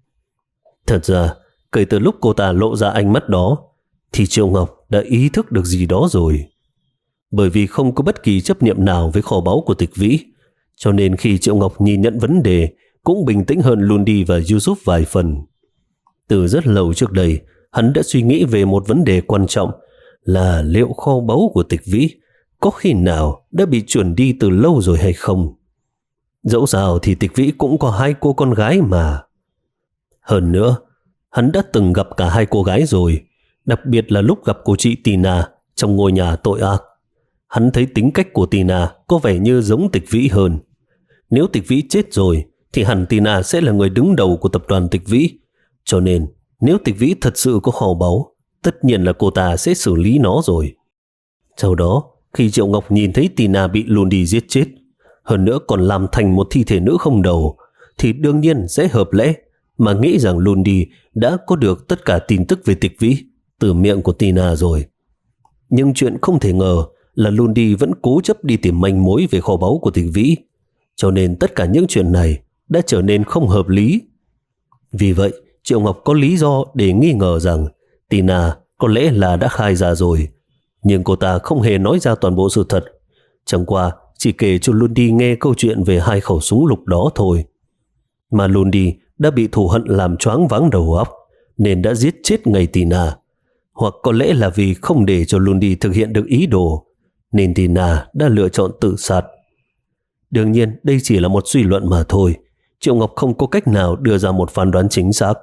Thật ra, kể từ lúc cô ta lộ ra ánh mắt đó, thì Triệu Ngọc đã ý thức được gì đó rồi. Bởi vì không có bất kỳ chấp niệm nào với kho báu của Tịch Vĩ, cho nên khi Triệu Ngọc nhìn nhận vấn đề cũng bình tĩnh hơn Lundi và Yusuf vài phần. Từ rất lâu trước đây, hắn đã suy nghĩ về một vấn đề quan trọng là liệu kho báu của Tịch Vĩ có khi nào đã bị chuyển đi từ lâu rồi hay không. Dẫu sao thì Tịch Vĩ cũng có hai cô con gái mà. Hơn nữa, hắn đã từng gặp cả hai cô gái rồi, đặc biệt là lúc gặp cô chị Tina trong ngôi nhà tội ác. Hắn thấy tính cách của Tina có vẻ như giống Tịch Vĩ hơn. Nếu Tịch Vĩ chết rồi, thì hẳn Tina sẽ là người đứng đầu của tập đoàn Tịch Vĩ. Cho nên, nếu Tịch Vĩ thật sự có kho báu, tất nhiên là cô ta sẽ xử lý nó rồi. Sau đó, khi Triệu Ngọc nhìn thấy Tina bị Lundi giết chết, hơn nữa còn làm thành một thi thể nữ không đầu, thì đương nhiên sẽ hợp lẽ mà nghĩ rằng Lundi đã có được tất cả tin tức về Tịch Vĩ từ miệng của Tina rồi. Nhưng chuyện không thể ngờ là Lundi vẫn cố chấp đi tìm manh mối về kho báu của Tịch Vĩ, cho nên tất cả những chuyện này đã trở nên không hợp lý. Vì vậy, Triệu Ngọc có lý do để nghi ngờ rằng Tina có lẽ là đã khai ra rồi, nhưng cô ta không hề nói ra toàn bộ sự thật, chẳng qua chỉ kể cho Lundi nghe câu chuyện về hai khẩu súng lục đó thôi. Mà Lundi đã bị thù hận làm choáng váng đầu óc nên đã giết chết ngay Tina. Hoặc có lẽ là vì không để cho Lundi thực hiện được ý đồ nên Tina đã lựa chọn tự sát. Đương nhiên đây chỉ là một suy luận mà thôi, Triệu Ngọc không có cách nào đưa ra một phán đoán chính xác.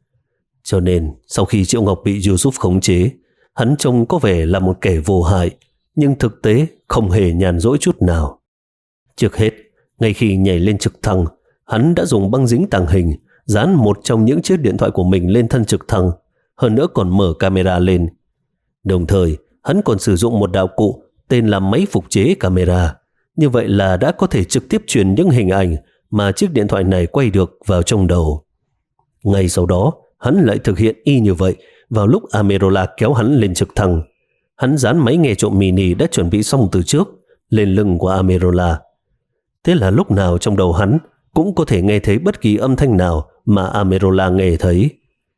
Cho nên sau khi Triệu Ngọc bị Yusuf khống chế, hắn trông có vẻ là một kẻ vô hại, nhưng thực tế không hề nhàn rỗi chút nào. Trước hết, ngay khi nhảy lên trực thăng, hắn đã dùng băng dính tàng hình dán một trong những chiếc điện thoại của mình lên thân trực thăng, hơn nữa còn mở camera lên. Đồng thời, hắn còn sử dụng một đạo cụ tên là máy phục chế camera. Như vậy là đã có thể trực tiếp truyền những hình ảnh mà chiếc điện thoại này quay được vào trong đầu. Ngay sau đó, hắn lại thực hiện y như vậy vào lúc Amerola kéo hắn lên trực thăng. Hắn dán máy nghe trộm mini đã chuẩn bị xong từ trước lên lưng của Amerola. Thế là lúc nào trong đầu hắn cũng có thể nghe thấy bất kỳ âm thanh nào mà Amerola nghe thấy.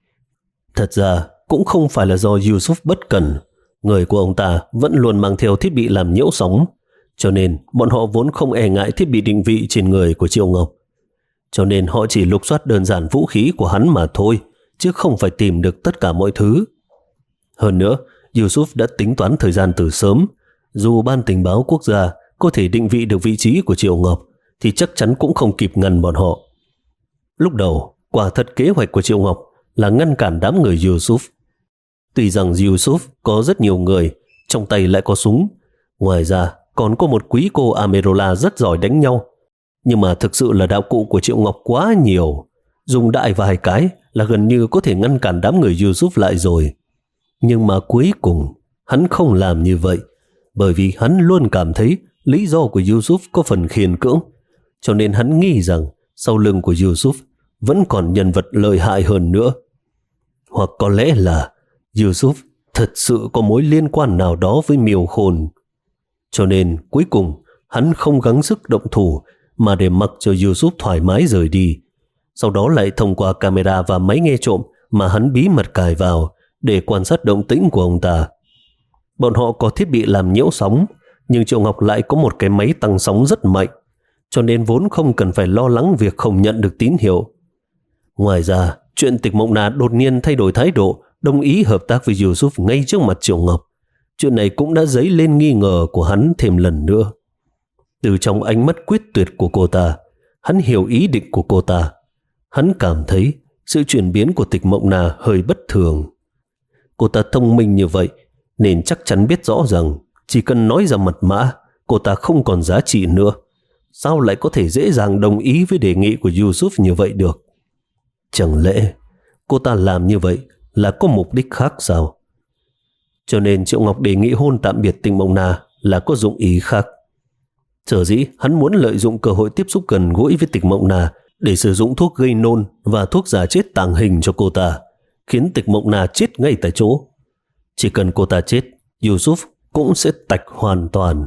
Thật ra cũng không phải là do Yusuf bất cẩn. Người của ông ta vẫn luôn mang theo thiết bị làm nhiễu sóng, cho nên bọn họ vốn không e ngại thiết bị định vị trên người của Triệu Ngọc. Cho nên họ chỉ lục soát đơn giản vũ khí của hắn mà thôi, chứ không phải tìm được tất cả mọi thứ. Hơn nữa, Yusuf đã tính toán thời gian từ sớm, Dù ban tình báo quốc gia có thể định vị được vị trí của Triệu Ngọc thì chắc chắn cũng không kịp ngăn bọn họ. Lúc đầu, quả thật kế hoạch của Triệu Ngọc là ngăn cản đám người Yusuf. Tuy rằng Yusuf có rất nhiều người, trong tay lại có súng. Ngoài ra, còn có một quý cô Amerola rất giỏi đánh nhau. Nhưng mà thực sự là đạo cụ của Triệu Ngọc quá nhiều. Dùng đại vài cái là gần như có thể ngăn cản đám người Yusuf lại rồi. Nhưng mà cuối cùng, hắn không làm như vậy. Bởi vì hắn luôn cảm thấy lý do của Yusuf có phần khiên cưỡng. Cho nên hắn nghĩ rằng sau lưng của Yusuf vẫn còn nhân vật lợi hại hơn nữa. Hoặc có lẽ là Yusuf thật sự có mối liên quan nào đó với Miêu Khôn. Cho nên cuối cùng hắn không gắng sức động thủ mà để mặc cho Yusuf thoải mái rời đi. Sau đó lại thông qua camera và máy nghe trộm mà hắn bí mật cài vào để quan sát động tĩnh của ông ta. Bọn họ có thiết bị làm nhiễu sóng, nhưng Triệu Ngọc lại có một cái máy tăng sóng rất mạnh, cho nên vốn không cần phải lo lắng việc không nhận được tín hiệu. Ngoài ra, chuyện Tịch Mộng Na đột nhiên thay đổi thái độ, đồng ý hợp tác với Yusuf ngay trước mặt Triệu Ngọc. Chuyện này cũng đã dấy lên nghi ngờ của hắn thêm lần nữa. Từ trong ánh mắt quyết tuyệt của cô ta, hắn hiểu ý định của cô ta. Hắn cảm thấy sự chuyển biến của Tịch Mộng Na hơi bất thường. Cô ta thông minh như vậy nên chắc chắn biết rõ rằng chỉ cần nói ra mật mã, cô ta không còn giá trị nữa. Sao lại có thể dễ dàng đồng ý với đề nghị của Yusuf như vậy được? Chẳng lẽ cô ta làm như vậy là có mục đích khác sao? Cho nên Triệu Ngọc đề nghị hôn tạm biệt Tịch Mộng Na là có dụng ý khác. Sở dĩ hắn muốn lợi dụng cơ hội tiếp xúc gần gũi với Tịch Mộng Na để sử dụng thuốc gây nôn và thuốc giả chết tàng hình cho cô ta, khiến Tịch Mộng Na chết ngay tại chỗ. Chỉ cần cô ta chết, Yusuf cũng sẽ tạch hoàn toàn.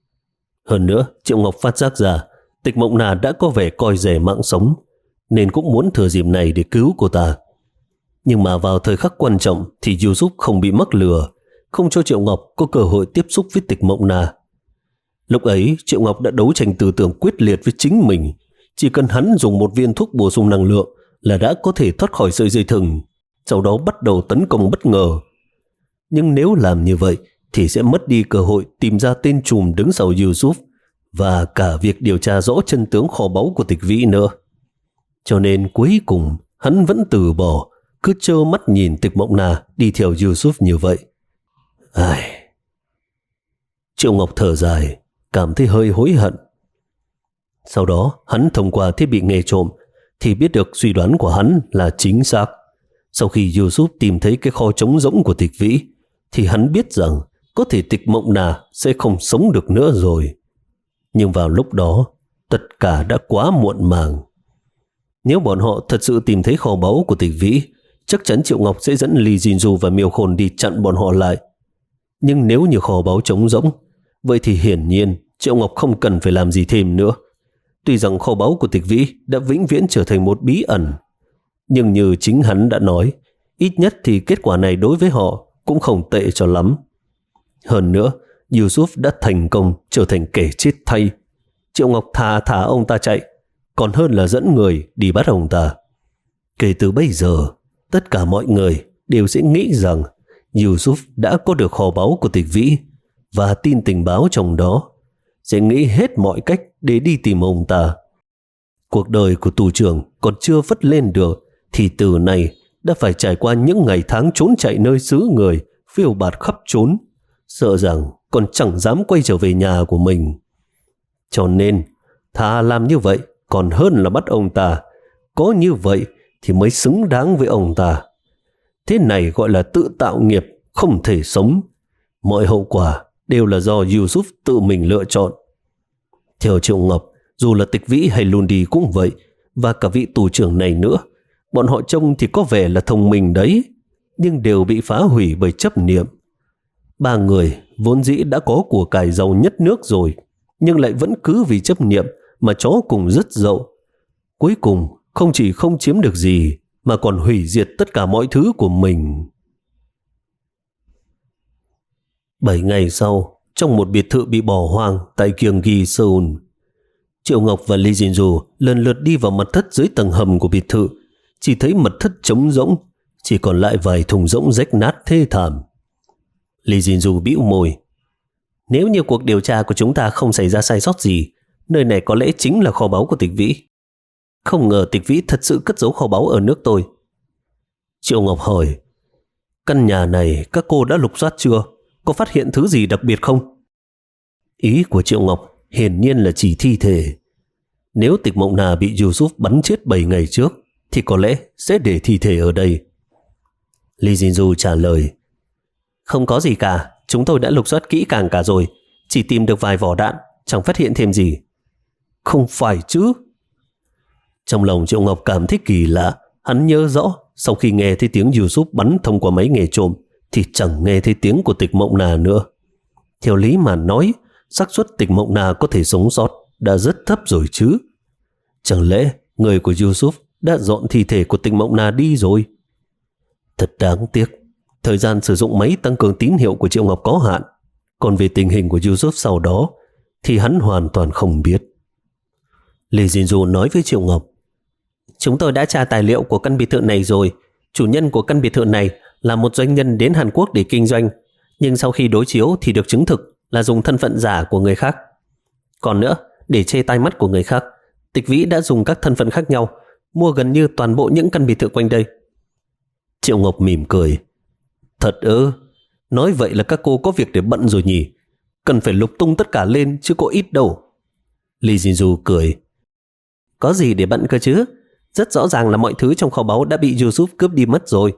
Hơn nữa, Triệu Ngọc phát giác ra Tịch Mộng Na đã có vẻ coi rẻ mạng sống, nên cũng muốn thừa dịp này để cứu cô ta. Nhưng mà vào thời khắc quan trọng thì Yusuf không bị mắc lừa, không cho Triệu Ngọc có cơ hội tiếp xúc với Tịch Mộng Na. Lúc ấy, Triệu Ngọc đã đấu tranh tư tưởng quyết liệt với chính mình. Chỉ cần hắn dùng một viên thuốc bổ sung năng lượng là đã có thể thoát khỏi sợi dây thừng, sau đó bắt đầu tấn công bất ngờ. Nhưng nếu làm như vậy thì sẽ mất đi cơ hội tìm ra tên trùm đứng sau Yusuf và cả việc điều tra rõ chân tướng kho báu của Tịch Vĩ nữa. Cho nên cuối cùng hắn vẫn từ bỏ, cứ trơ mắt nhìn Tịch Mộng Na đi theo Yusuf như vậy. Ai... Triệu Ngọc thở dài, cảm thấy hơi hối hận. Sau đó hắn thông qua thiết bị nghe trộm thì biết được suy đoán của hắn là chính xác. Sau khi Yusuf tìm thấy cái kho trống rỗng của Tịch Vĩ thì hắn biết rằng có thể Tịch Mộng Na sẽ không sống được nữa rồi. Nhưng vào lúc đó tất cả đã quá muộn màng. Nếu bọn họ thật sự tìm thấy kho báu của Tịch Vĩ, chắc chắn Triệu Ngọc sẽ dẫn Lee Jinju và Miêu Khôn đi chặn bọn họ lại. Nhưng nếu như kho báu trống rỗng, vậy thì hiển nhiên Triệu Ngọc không cần phải làm gì thêm nữa. Tuy rằng kho báu của Tịch Vĩ đã vĩnh viễn trở thành một bí ẩn, nhưng như chính hắn đã nói, ít nhất thì kết quả này đối với họ cũng không tệ cho lắm. Hơn nữa, Yusuf đã thành công trở thành kẻ chết thay. Triệu Ngọc thà thả ông ta chạy, còn hơn là dẫn người đi bắt ông ta. Kể từ bây giờ, tất cả mọi người đều sẽ nghĩ rằng Yusuf đã có được kho báu của Tịch Vĩ và tin tình báo trong đó, sẽ nghĩ hết mọi cách để đi tìm ông ta. Cuộc đời của tù trưởng còn chưa vất lên được thì từ này đã phải trải qua những ngày tháng trốn chạy nơi xứ người, phiêu bạt khắp trốn, sợ rằng còn chẳng dám quay trở về nhà của mình. Cho nên thà làm như vậy còn hơn là bắt ông ta. Có như vậy thì mới xứng đáng với ông ta. Thế này gọi là tự tạo nghiệp, không thể sống. Mọi hậu quả đều là do Yusuf tự mình lựa chọn. Theo Triệu Ngọc, dù là Tịch Vĩ hay Lundi cũng vậy, và cả vị tù trưởng này nữa, bọn họ trông thì có vẻ là thông minh đấy, nhưng đều bị phá hủy bởi chấp niệm. Ba người vốn dĩ đã có của cải giàu nhất nước rồi, nhưng lại vẫn cứ vì chấp niệm mà chó cùng rất dậu. Cuối cùng không chỉ không chiếm được gì mà còn hủy diệt tất cả mọi thứ của mình. Bảy ngày sau, trong một biệt thự bị bỏ hoang tại Gyeonggi, Seoul, Triệu Ngọc và Lee Jinju lần lượt đi vào mật thất dưới tầng hầm của biệt thự. Chỉ thấy mật thất trống rỗng, chỉ còn lại vài thùng rỗng rách nát thê thảm. Lee Jinju bĩu môi. Nếu như cuộc điều tra của chúng ta không xảy ra sai sót gì, nơi này có lẽ chính là kho báu của Tịch Vĩ. Không ngờ Tịch Vĩ thật sự cất giấu kho báu ở nước tôi. Triệu Ngọc hỏi, căn nhà này các cô đã lục soát chưa? Có phát hiện thứ gì đặc biệt không? Ý của Triệu Ngọc hiển nhiên là chỉ thi thể. Nếu Tịch Mộng Na bị Yusuf bắn chết bảy ngày trước thì có lẽ sẽ để thi thể ở đây. Lee Jinju trả lời, không có gì cả, chúng tôi đã lục soát kỹ càng cả rồi, chỉ tìm được vài vỏ đạn, chẳng phát hiện thêm gì. Không phải chứ? Trong lòng Triệu Ngọc cảm thấy kỳ lạ. Hắn nhớ rõ sau khi nghe thấy tiếng Yusuf bắn thông qua máy nghe trộm thì chẳng nghe thấy tiếng của Tịch Mộng Na nữa. Theo lý mà nói, xác suất Tịch Mộng Na có thể sống sót đã rất thấp rồi chứ. Chẳng lẽ người của Yusuf đã dọn thi thể của Tịch Mộng Na đi rồi? Thật đáng tiếc, thời gian sử dụng máy tăng cường tín hiệu của Triệu Ngọc có hạn. Còn về tình hình của Yusuf sau đó thì hắn hoàn toàn không biết. Lee Jinju nói với Triệu Ngọc, chúng tôi đã tra tài liệu của căn biệt thự này rồi. Chủ nhân của căn biệt thự này là một doanh nhân đến Hàn Quốc để kinh doanh, nhưng sau khi đối chiếu thì được chứng thực là dùng thân phận giả của người khác. Còn nữa, để chê tai mắt của người khác, Tịch Vĩ đã dùng các thân phận khác nhau mua gần như toàn bộ những căn biệt thự quanh đây. Triệu Ngọc mỉm cười, thật ư? Nói vậy là các cô có việc để bận rồi nhỉ? Cần phải lục tung tất cả lên chứ có ít đâu. Lee Jinju cười, có gì để bận cơ chứ? Rất rõ ràng là mọi thứ trong kho báu đã bị Yusuf cướp đi mất rồi.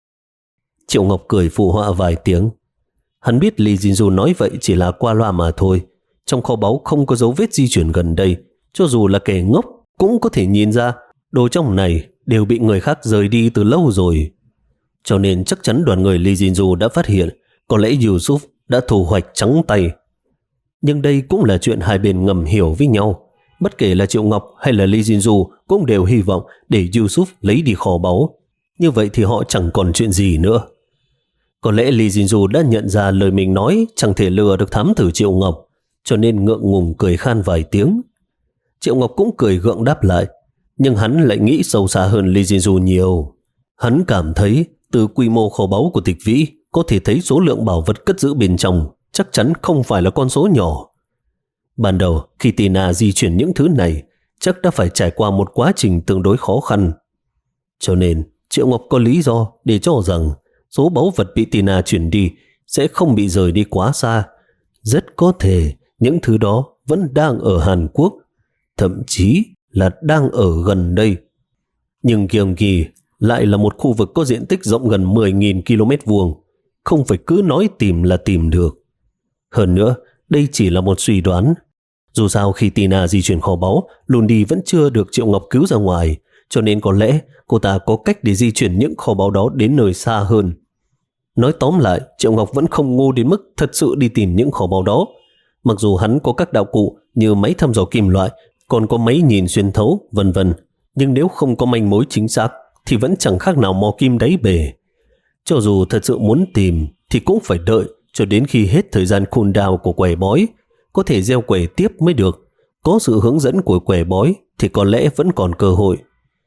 Triệu Ngọc cười phụ họa vài tiếng. Hắn biết Lee Jinju nói vậy chỉ là qua loa mà thôi. Trong kho báu không có dấu vết di chuyển gần đây. Cho dù là kẻ ngốc cũng có thể nhìn ra đồ trong này đều bị người khác rời đi từ lâu rồi. Cho nên chắc chắn đoàn người Lee Jinju đã phát hiện có lẽ Yusuf đã thu hoạch trắng tay. Nhưng đây cũng là chuyện hai bên ngầm hiểu với nhau. Bất kể là Triệu Ngọc hay là Lee Jinju cũng đều hy vọng để Yusuf lấy đi kho báu. Như vậy thì họ chẳng còn chuyện gì nữa. Có lẽ Lee Jinju đã nhận ra lời mình nói chẳng thể lừa được thám tử Triệu Ngọc, cho nên ngượng ngùng cười khan vài tiếng. Triệu Ngọc cũng cười gượng đáp lại, nhưng hắn lại nghĩ sâu xa hơn Lee Jinju nhiều. Hắn cảm thấy từ quy mô kho báu của Tịch Vĩ có thể thấy số lượng bảo vật cất giữ bên trong chắc chắn không phải là con số nhỏ. Ban đầu khi Tina di chuyển những thứ này chắc đã phải trải qua một quá trình tương đối khó khăn. Cho nên Triệu Ngọc có lý do để cho rằng số báu vật bị Tina chuyển đi sẽ không bị rời đi quá xa. Rất có thể những thứ đó vẫn đang ở Hàn Quốc, thậm chí là đang ở gần đây. Nhưng Gyeonggi lại là một khu vực có diện tích rộng gần mười nghìn ki lô mét vuông, không phải cứ nói tìm là tìm được. Hơn nữa, đây chỉ là một suy đoán. Dù sao khi Tina di chuyển kho báu, Lundi vẫn chưa được Triệu Ngọc cứu ra ngoài, cho nên có lẽ cô ta có cách để di chuyển những kho báu đó đến nơi xa hơn. Nói tóm lại, Triệu Ngọc vẫn không ngu đến mức thật sự đi tìm những kho báu đó. Mặc dù hắn có các đạo cụ như máy thăm dò kim loại, còn có máy nhìn xuyên thấu, vân vân, nhưng nếu không có manh mối chính xác thì vẫn chẳng khác nào mò kim đáy bể. Cho dù thật sự muốn tìm thì cũng phải đợi cho đến khi hết thời gian cooldown của quẻ bói, có thể gieo quẻ tiếp mới được. Có sự hướng dẫn của quẻ bói thì có lẽ vẫn còn cơ hội.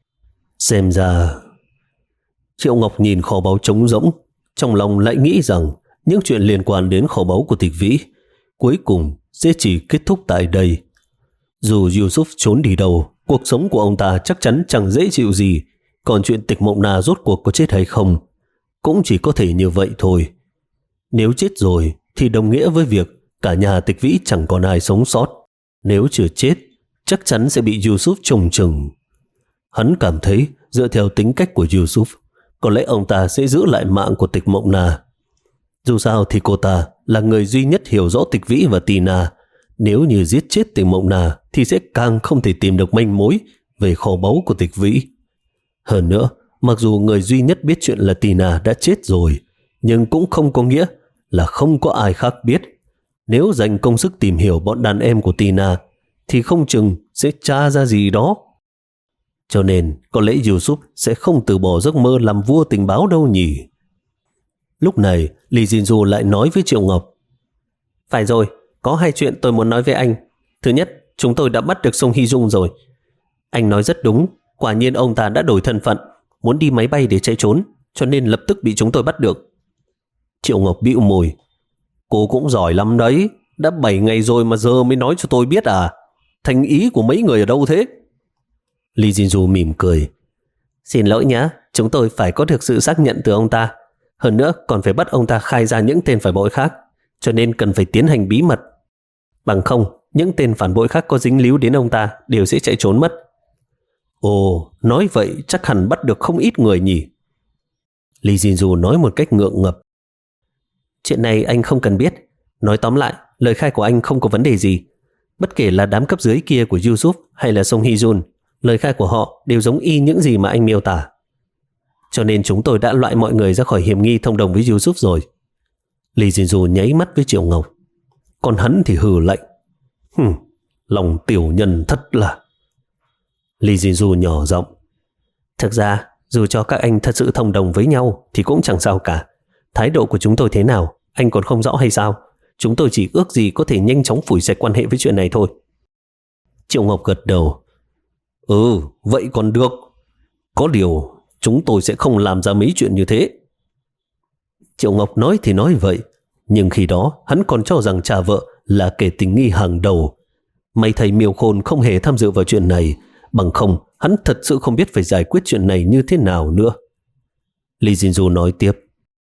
Xem ra... Triệu Ngọc nhìn kho báu trống rỗng, trong lòng lại nghĩ rằng những chuyện liên quan đến kho báu của Tịch Vĩ cuối cùng sẽ chỉ kết thúc tại đây. Dù Yusuf trốn đi đâu, cuộc sống của ông ta chắc chắn chẳng dễ chịu gì. Còn chuyện Tịch Mộng Na rốt cuộc có chết hay không cũng chỉ có thể như vậy thôi. Nếu chết rồi thì đồng nghĩa với việc cả nhà Tịch Vĩ chẳng còn ai sống sót. Nếu chưa chết, chắc chắn sẽ bị Yusuf trông chừng. Hắn cảm thấy dựa theo tính cách của Yusuf, có lẽ ông ta sẽ giữ lại mạng của Tịch Mộng Na. Dù sao thì cô ta là người duy nhất hiểu rõ Tịch Vĩ và Tina. Nếu như giết chết Tịch Mộng Na thì sẽ càng không thể tìm được manh mối về kho báu của Tịch Vĩ. Hơn nữa, mặc dù người duy nhất biết chuyện là Tina đã chết rồi, nhưng cũng không có nghĩa là không có ai khác biết. Nếu dành công sức tìm hiểu bọn đàn em của Tina thì không chừng sẽ tra ra gì đó. Cho nên có lẽ Yusuf sẽ không từ bỏ giấc mơ làm vua tình báo đâu nhỉ. Lúc này Lee Jinju lại nói với Triệu Ngọc, phải rồi, có hai chuyện tôi muốn nói với anh. Thứ nhất, chúng tôi đã bắt được Song Hy Dung rồi. Anh nói rất đúng, quả nhiên ông ta đã đổi thân phận, muốn đi máy bay để chạy trốn, cho nên lập tức bị chúng tôi bắt được. Triệu Ngọc bĩu môi, cô cũng giỏi lắm đấy, đã bảy ngày rồi mà giờ mới nói cho tôi biết à? Thành ý của mấy người ở đâu thế? Lee Jinju mỉm cười. Xin lỗi nhé, chúng tôi phải có được sự xác nhận từ ông ta. Hơn nữa còn phải bắt ông ta khai ra những tên phản bội khác, cho nên cần phải tiến hành bí mật. Bằng không, những tên phản bội khác có dính líu đến ông ta đều sẽ chạy trốn mất. Ồ, nói vậy chắc hẳn bắt được không ít người nhỉ? Lee Jinju nói một cách ngượng ngập. Chuyện này anh không cần biết. Nói tóm lại, lời khai của anh không có vấn đề gì. Bất kể là đám cấp dưới kia của Yusuf hay là Song Hee-jun, lời khai của họ đều giống y những gì mà anh miêu tả. Cho nên chúng tôi đã loại mọi người ra khỏi hiểm nghi thông đồng với Yusuf rồi. Lee Jinju nháy mắt với Triệu Ngọc. Còn hắn thì hừ lạnh. Hừm, lòng tiểu nhân thật là... Lee Jinju nhỏ giọng. Thực ra, dù cho các anh thật sự thông đồng với nhau thì cũng chẳng sao cả. Thái độ của chúng tôi thế nào, anh còn không rõ hay sao? Chúng tôi chỉ ước gì có thể nhanh chóng phủi sạch quan hệ với chuyện này thôi. Triệu Ngọc gật đầu. Ừ, vậy còn được. Có điều, chúng tôi sẽ không làm ra mấy chuyện như thế. Triệu Ngọc nói thì nói vậy, nhưng khi đó hắn còn cho rằng cha vợ là kẻ tình nghi hàng đầu. May thầy Miêu Khôn không hề tham dự vào chuyện này, bằng không hắn thật sự không biết phải giải quyết chuyện này như thế nào nữa. Lee Jinju nói tiếp.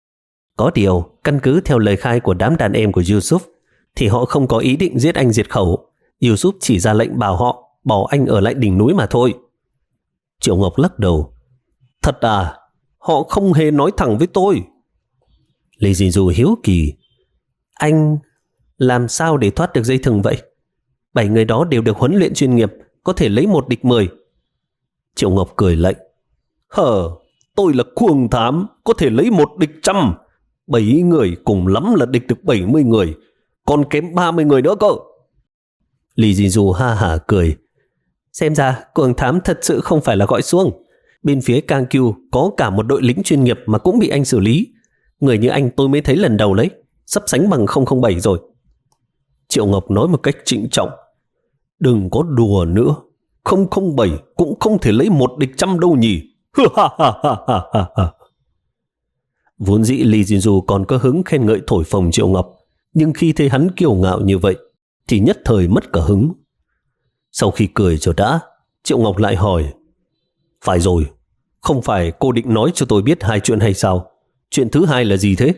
Có điều, căn cứ theo lời khai của đám đàn em của Yusuf, thì họ không có ý định giết anh diệt khẩu. Yusuf chỉ ra lệnh bảo họ bỏ anh ở lại đỉnh núi mà thôi. Triệu Ngọc lắc đầu. Thật à? Họ không hề nói thẳng với tôi. Lee Jinju hiếu kỳ. Anh làm sao để thoát được dây thừng vậy? Bảy người đó đều được huấn luyện chuyên nghiệp, có thể lấy một địch mười. Triệu Ngọc cười lạnh. Hờ, tôi là cuồng thám, có thể lấy một địch trăm. Bảy người cùng lắm là địch được bảy mươi người, còn kém ba mươi người nữa cơ. Lee Jinju ha hả cười. Xem ra cuồng thám thật sự không phải là gọi xuông. Bên phía Kang Kyu có cả một đội lính chuyên nghiệp mà cũng bị anh xử lý. Người như anh tôi mới thấy lần đầu đấy, sắp sánh bằng không không bảy rồi. Triệu Ngọc nói một cách trịnh trọng. Đừng có đùa nữa, không không bảy cũng không thể lấy một địch trăm đâu nhỉ. Vốn dĩ Lee Jinju còn có hứng khen ngợi thổi phồng Triệu Ngọc, nhưng khi thấy hắn kiêu ngạo như vậy thì nhất thời mất cả hứng. Sau khi cười cho đã, Triệu Ngọc lại hỏi. Phải rồi, không phải cô định nói cho tôi biết hai chuyện hay sao? Chuyện thứ hai là gì thế?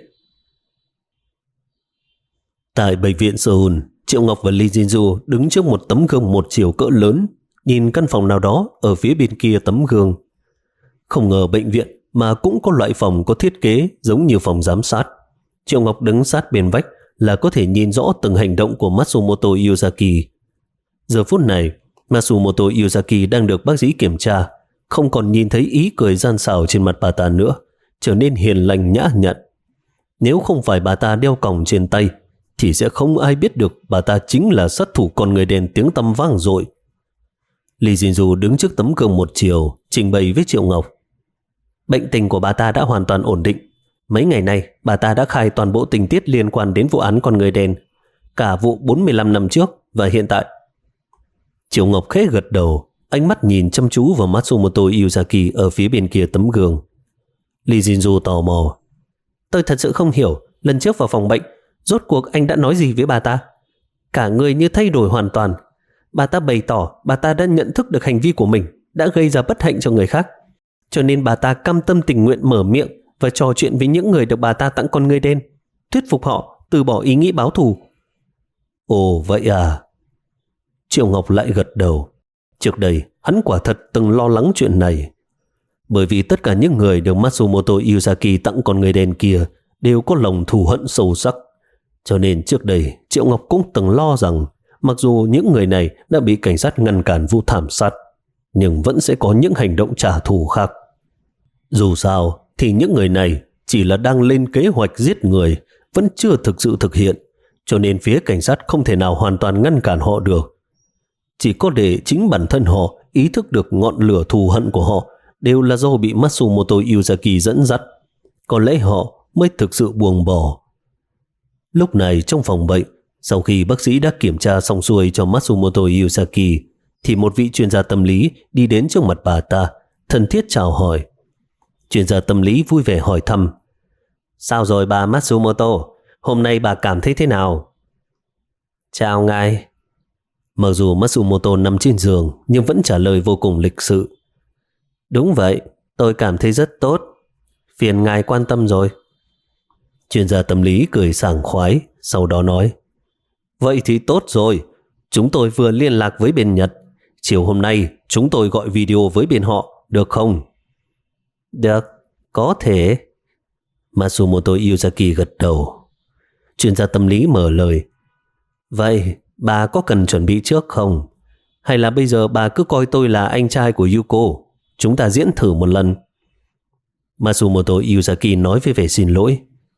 Tại bệnh viện Seoul, Triệu Ngọc và Lee Jinju đứng trước một tấm gương một chiều cỡ lớn, nhìn căn phòng nào đó ở phía bên kia tấm gương. Không ngờ bệnh viện mà cũng có loại phòng có thiết kế giống như phòng giám sát. Triệu Ngọc đứng sát bên vách là có thể nhìn rõ từng hành động của Matsumoto Yuzaki. Giờ phút này, Matsumoto Yuzaki đang được bác sĩ kiểm tra, không còn nhìn thấy ý cười gian xảo trên mặt bà ta nữa, trở nên hiền lành nhã nhặn. Nếu không phải bà ta đeo còng trên tay, thì sẽ không ai biết được bà ta chính là sát thủ con người đèn tiếng tăm vang dội. Lee Jinju đứng trước tấm gương một chiều, trình bày với Triệu Ngọc. Bệnh tình của bà ta đã hoàn toàn ổn định. Mấy ngày nay, bà ta đã khai toàn bộ tình tiết liên quan đến vụ án con người đen, cả vụ bốn mươi lăm năm trước và hiện tại. Triệu Ngọc khẽ gật đầu, ánh mắt nhìn chăm chú vào Matsumoto Yuzaki ở phía bên kia tấm gương. Lee Jinju tò mò. Tôi thật sự không hiểu, lần trước vào phòng bệnh, rốt cuộc anh đã nói gì với bà ta? Cả người như thay đổi hoàn toàn. Bà ta bày tỏ bà ta đã nhận thức được hành vi của mình, đã gây ra bất hạnh cho người khác. Cho nên bà ta cam tâm tình nguyện mở miệng và trò chuyện với những người được bà ta tặng con người đen, thuyết phục họ từ bỏ ý nghĩ báo thù. Ồ vậy à? Triệu Ngọc lại gật đầu. Trước đây, hắn quả thật từng lo lắng chuyện này. Bởi vì tất cả những người được Matsumoto Yuzaki tặng con người đen kia đều có lòng thù hận sâu sắc. Cho nên trước đây, Triệu Ngọc cũng từng lo rằng mặc dù những người này đã bị cảnh sát ngăn cản vụ thảm sát, nhưng vẫn sẽ có những hành động trả thù khác. Dù sao, thì những người này chỉ là đang lên kế hoạch giết người, vẫn chưa thực sự thực hiện, cho nên phía cảnh sát không thể nào hoàn toàn ngăn cản họ được. Chỉ có để chính bản thân họ ý thức được ngọn lửa thù hận của họ đều là do bị Matsumoto Yuzaki dẫn dắt, có lẽ họ mới thực sự buông bỏ. Lúc này trong phòng bệnh, sau khi bác sĩ đã kiểm tra xong xuôi cho Matsumoto Yuzaki, thì một vị chuyên gia tâm lý đi đến trước mặt bà ta, thân thiết chào hỏi. Chuyên gia tâm lý vui vẻ hỏi thăm. Sao rồi bà Matsumoto? Hôm nay bà cảm thấy thế nào? Chào ngài. Mặc dù Matsumoto nằm trên giường nhưng vẫn trả lời vô cùng lịch sự. Đúng vậy, tôi cảm thấy rất tốt. Phiền ngài quan tâm rồi. Chuyên gia tâm lý cười sảng khoái, sau đó nói: Vậy thì tốt rồi. Chúng tôi vừa liên lạc với bên Nhật. Chiều hôm nay chúng tôi gọi video với bên họ, được không? Được, có thể. Matsumoto Yuzaki gật đầu. Chuyên gia tâm lý mở lời: Vậy bà có cần chuẩn bị trước không? Hay là bây giờ bà cứ coi tôi là anh trai của Yuko, chúng ta diễn thử một lần. Matsumoto Yuzaki nói với vẻ xin lỗi: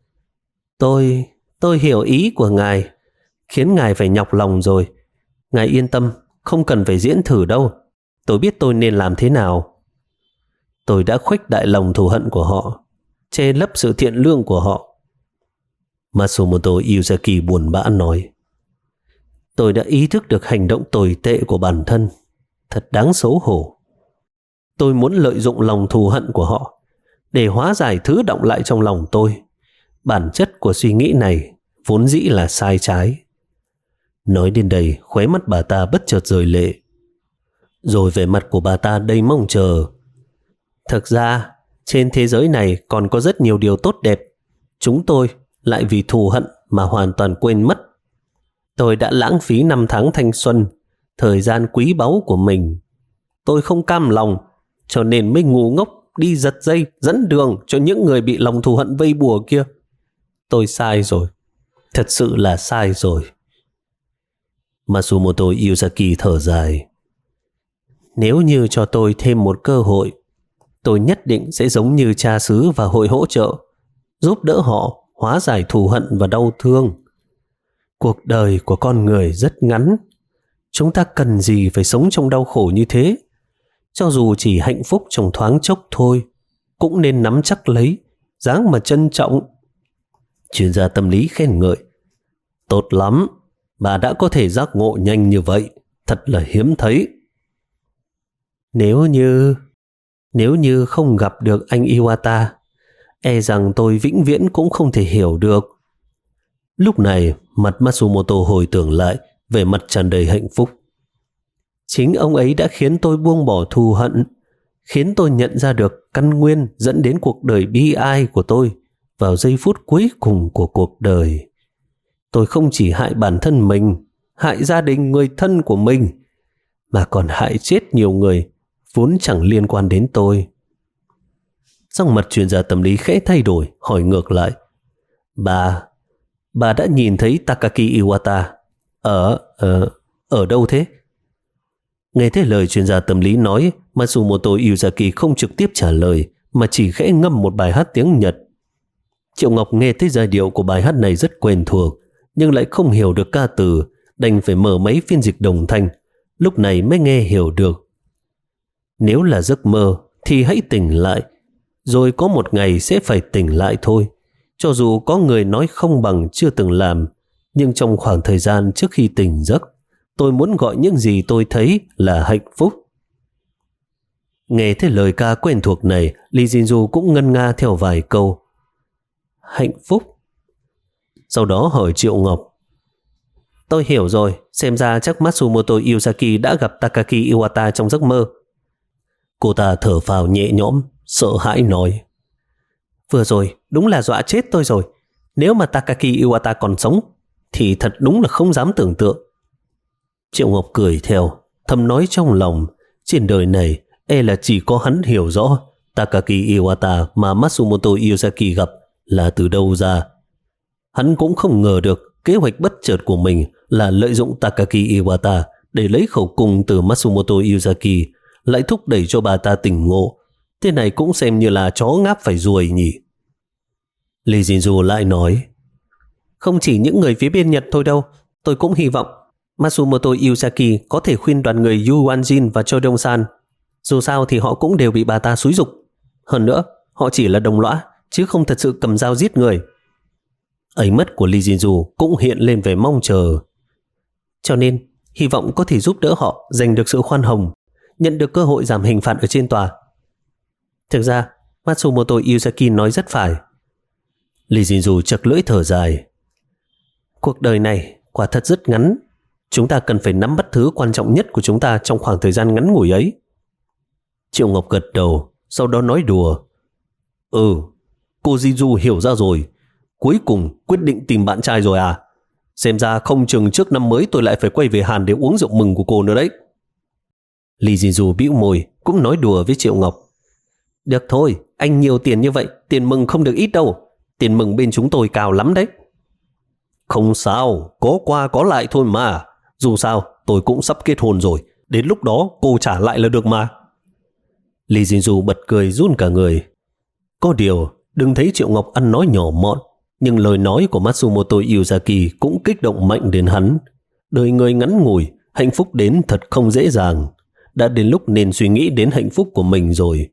Tôi, tôi hiểu ý của ngài, khiến ngài phải nhọc lòng rồi. Ngài yên tâm, không cần phải diễn thử đâu. Tôi biết tôi nên làm thế nào. Tôi đã khuếch đại lòng thù hận của họ, che lấp sự thiện lương của họ. Matsumoto Yuzaki buồn bã nói: Tôi đã ý thức được hành động tồi tệ của bản thân. Thật đáng xấu hổ. Tôi muốn lợi dụng lòng thù hận của họ để hóa giải thứ đọng lại trong lòng tôi. Bản chất của suy nghĩ này vốn dĩ là sai trái. Nói đến đây, khóe mắt bà ta bất chợt rơi lệ. Rồi vẻ mặt của bà ta đầy mong chờ. Thực ra, trên thế giới này còn có rất nhiều điều tốt đẹp. Chúng tôi lại vì thù hận mà hoàn toàn quên mất. Tôi đã lãng phí năm tháng thanh xuân, thời gian quý báu của mình. Tôi không cam lòng, cho nên mới ngu ngốc đi giật dây, dẫn đường cho những người bị lòng thù hận vây bùa kia. Tôi sai rồi. Thật sự là sai rồi. Matsumoto Yuzaki thở dài. Nếu như cho tôi thêm một cơ hội, tôi nhất định sẽ giống như cha xứ và hội hỗ trợ, giúp đỡ họ hóa giải thù hận và đau thương. Cuộc đời của con người rất ngắn. Chúng ta cần gì phải sống trong đau khổ như thế? Cho dù chỉ hạnh phúc trong thoáng chốc thôi, cũng nên nắm chắc lấy, dáng mà trân trọng. Chuyên gia tâm lý khen ngợi. Tốt lắm, bà đã có thể giác ngộ nhanh như vậy, thật là hiếm thấy. Nếu như, nếu như không gặp được anh Iwata, e rằng tôi vĩnh viễn cũng không thể hiểu được. Lúc này, mặt Matsumoto hồi tưởng lại, vẻ mặt tràn đầy hạnh phúc. Chính ông ấy đã khiến tôi buông bỏ thù hận, khiến tôi nhận ra được căn nguyên dẫn đến cuộc đời bi ai của tôi vào giây phút cuối cùng của cuộc đời. Tôi không chỉ hại bản thân mình, hại gia đình người thân của mình, mà còn hại chết nhiều người vốn chẳng liên quan đến tôi. Sắc mặt chuyên gia tâm lý khẽ thay đổi, hỏi ngược lại: Bà, bà đã nhìn thấy Takaki Iwata ở, ở, ở đâu thế? Nghe thấy lời chuyên gia tâm lý nói, Matsumoto Yuzaki không trực tiếp trả lời, mà chỉ khẽ ngâm một bài hát tiếng Nhật. Triệu Ngọc nghe thấy giai điệu của bài hát này rất quen thuộc, nhưng lại không hiểu được ca từ, đành phải mở máy phiên dịch đồng thanh. Lúc này mới nghe hiểu được. Nếu là giấc mơ thì hãy tỉnh lại, rồi có một ngày sẽ phải tỉnh lại thôi. Cho dù có người nói không bằng chưa từng làm, nhưng trong khoảng thời gian trước khi tỉnh giấc, tôi muốn gọi những gì tôi thấy là hạnh phúc. Nghe thấy lời ca quen thuộc này, Lee Jinju cũng ngân nga theo vài câu. Hạnh phúc? Sau đó hỏi Triệu Ngọc. Tôi hiểu rồi, xem ra chắc Matsumoto Yuzaki đã gặp Takaki Iwata trong giấc mơ. Cô ta thở phào nhẹ nhõm, sợ hãi nói. Vừa rồi, đúng là dọa chết tôi rồi. Nếu mà Takaki Iwata còn sống, thì thật đúng là không dám tưởng tượng. Triệu Ngọc cười theo, thầm nói trong lòng, trên đời này e là chỉ có hắn hiểu rõ Takaki Iwata mà Matsumoto Yuzaki gặp là từ đâu ra. Hắn cũng không ngờ được kế hoạch bất chợt của mình là lợi dụng Takaki Iwata để lấy khẩu cung từ Matsumoto Yuzaki, lại thúc đẩy cho bà ta tỉnh ngộ. Thế này cũng xem như là chó ngáp phải ruồi nhỉ. Lee Jinju lại nói, không chỉ những người phía bên Nhật thôi đâu, tôi cũng hy vọng Matsumoto Yuzaki có thể khuyên đoàn người Yu Wanjin và Cho Dong-san. Dù sao thì họ cũng đều bị bà ta xúi giục. Hơn nữa, họ chỉ là đồng lõa, chứ không thật sự cầm dao giết người. Ánh mắt của Lee Jinju cũng hiện lên vẻ mong chờ. Cho nên, hy vọng có thể giúp đỡ họ giành được sự khoan hồng, nhận được cơ hội giảm hình phạt ở trên tòa. Thực ra, Matsumoto Yuzaki nói rất phải. Lee Jinju chật lưỡi thở dài. Cuộc đời này quả thật rất ngắn. Chúng ta cần phải nắm bắt thứ quan trọng nhất của chúng ta trong khoảng thời gian ngắn ngủi ấy. Triệu Ngọc gật đầu, sau đó nói đùa. Ừ, cô Jinju hiểu ra rồi. Cuối cùng quyết định tìm bạn trai rồi à? Xem ra không chừng trước năm mới tôi lại phải quay về Hàn để uống rượu mừng của cô nữa đấy. Lee Jinju bĩu môi, cũng nói đùa với Triệu Ngọc. Được thôi, anh nhiều tiền như vậy, tiền mừng không được ít đâu. Tiền mừng bên chúng tôi cao lắm đấy. Không sao, có qua có lại thôi mà. Dù sao, tôi cũng sắp kết hôn rồi. Đến lúc đó cô trả lại là được mà. Lee Jinju bật cười run cả người. Có điều, đừng thấy Triệu Ngọc ăn nói nhỏ mọn, nhưng lời nói của Matsumoto Yuzaki cũng kích động mạnh đến hắn. Đời người ngắn ngủi, hạnh phúc đến thật không dễ dàng. Đã đến lúc nên suy nghĩ đến hạnh phúc của mình rồi.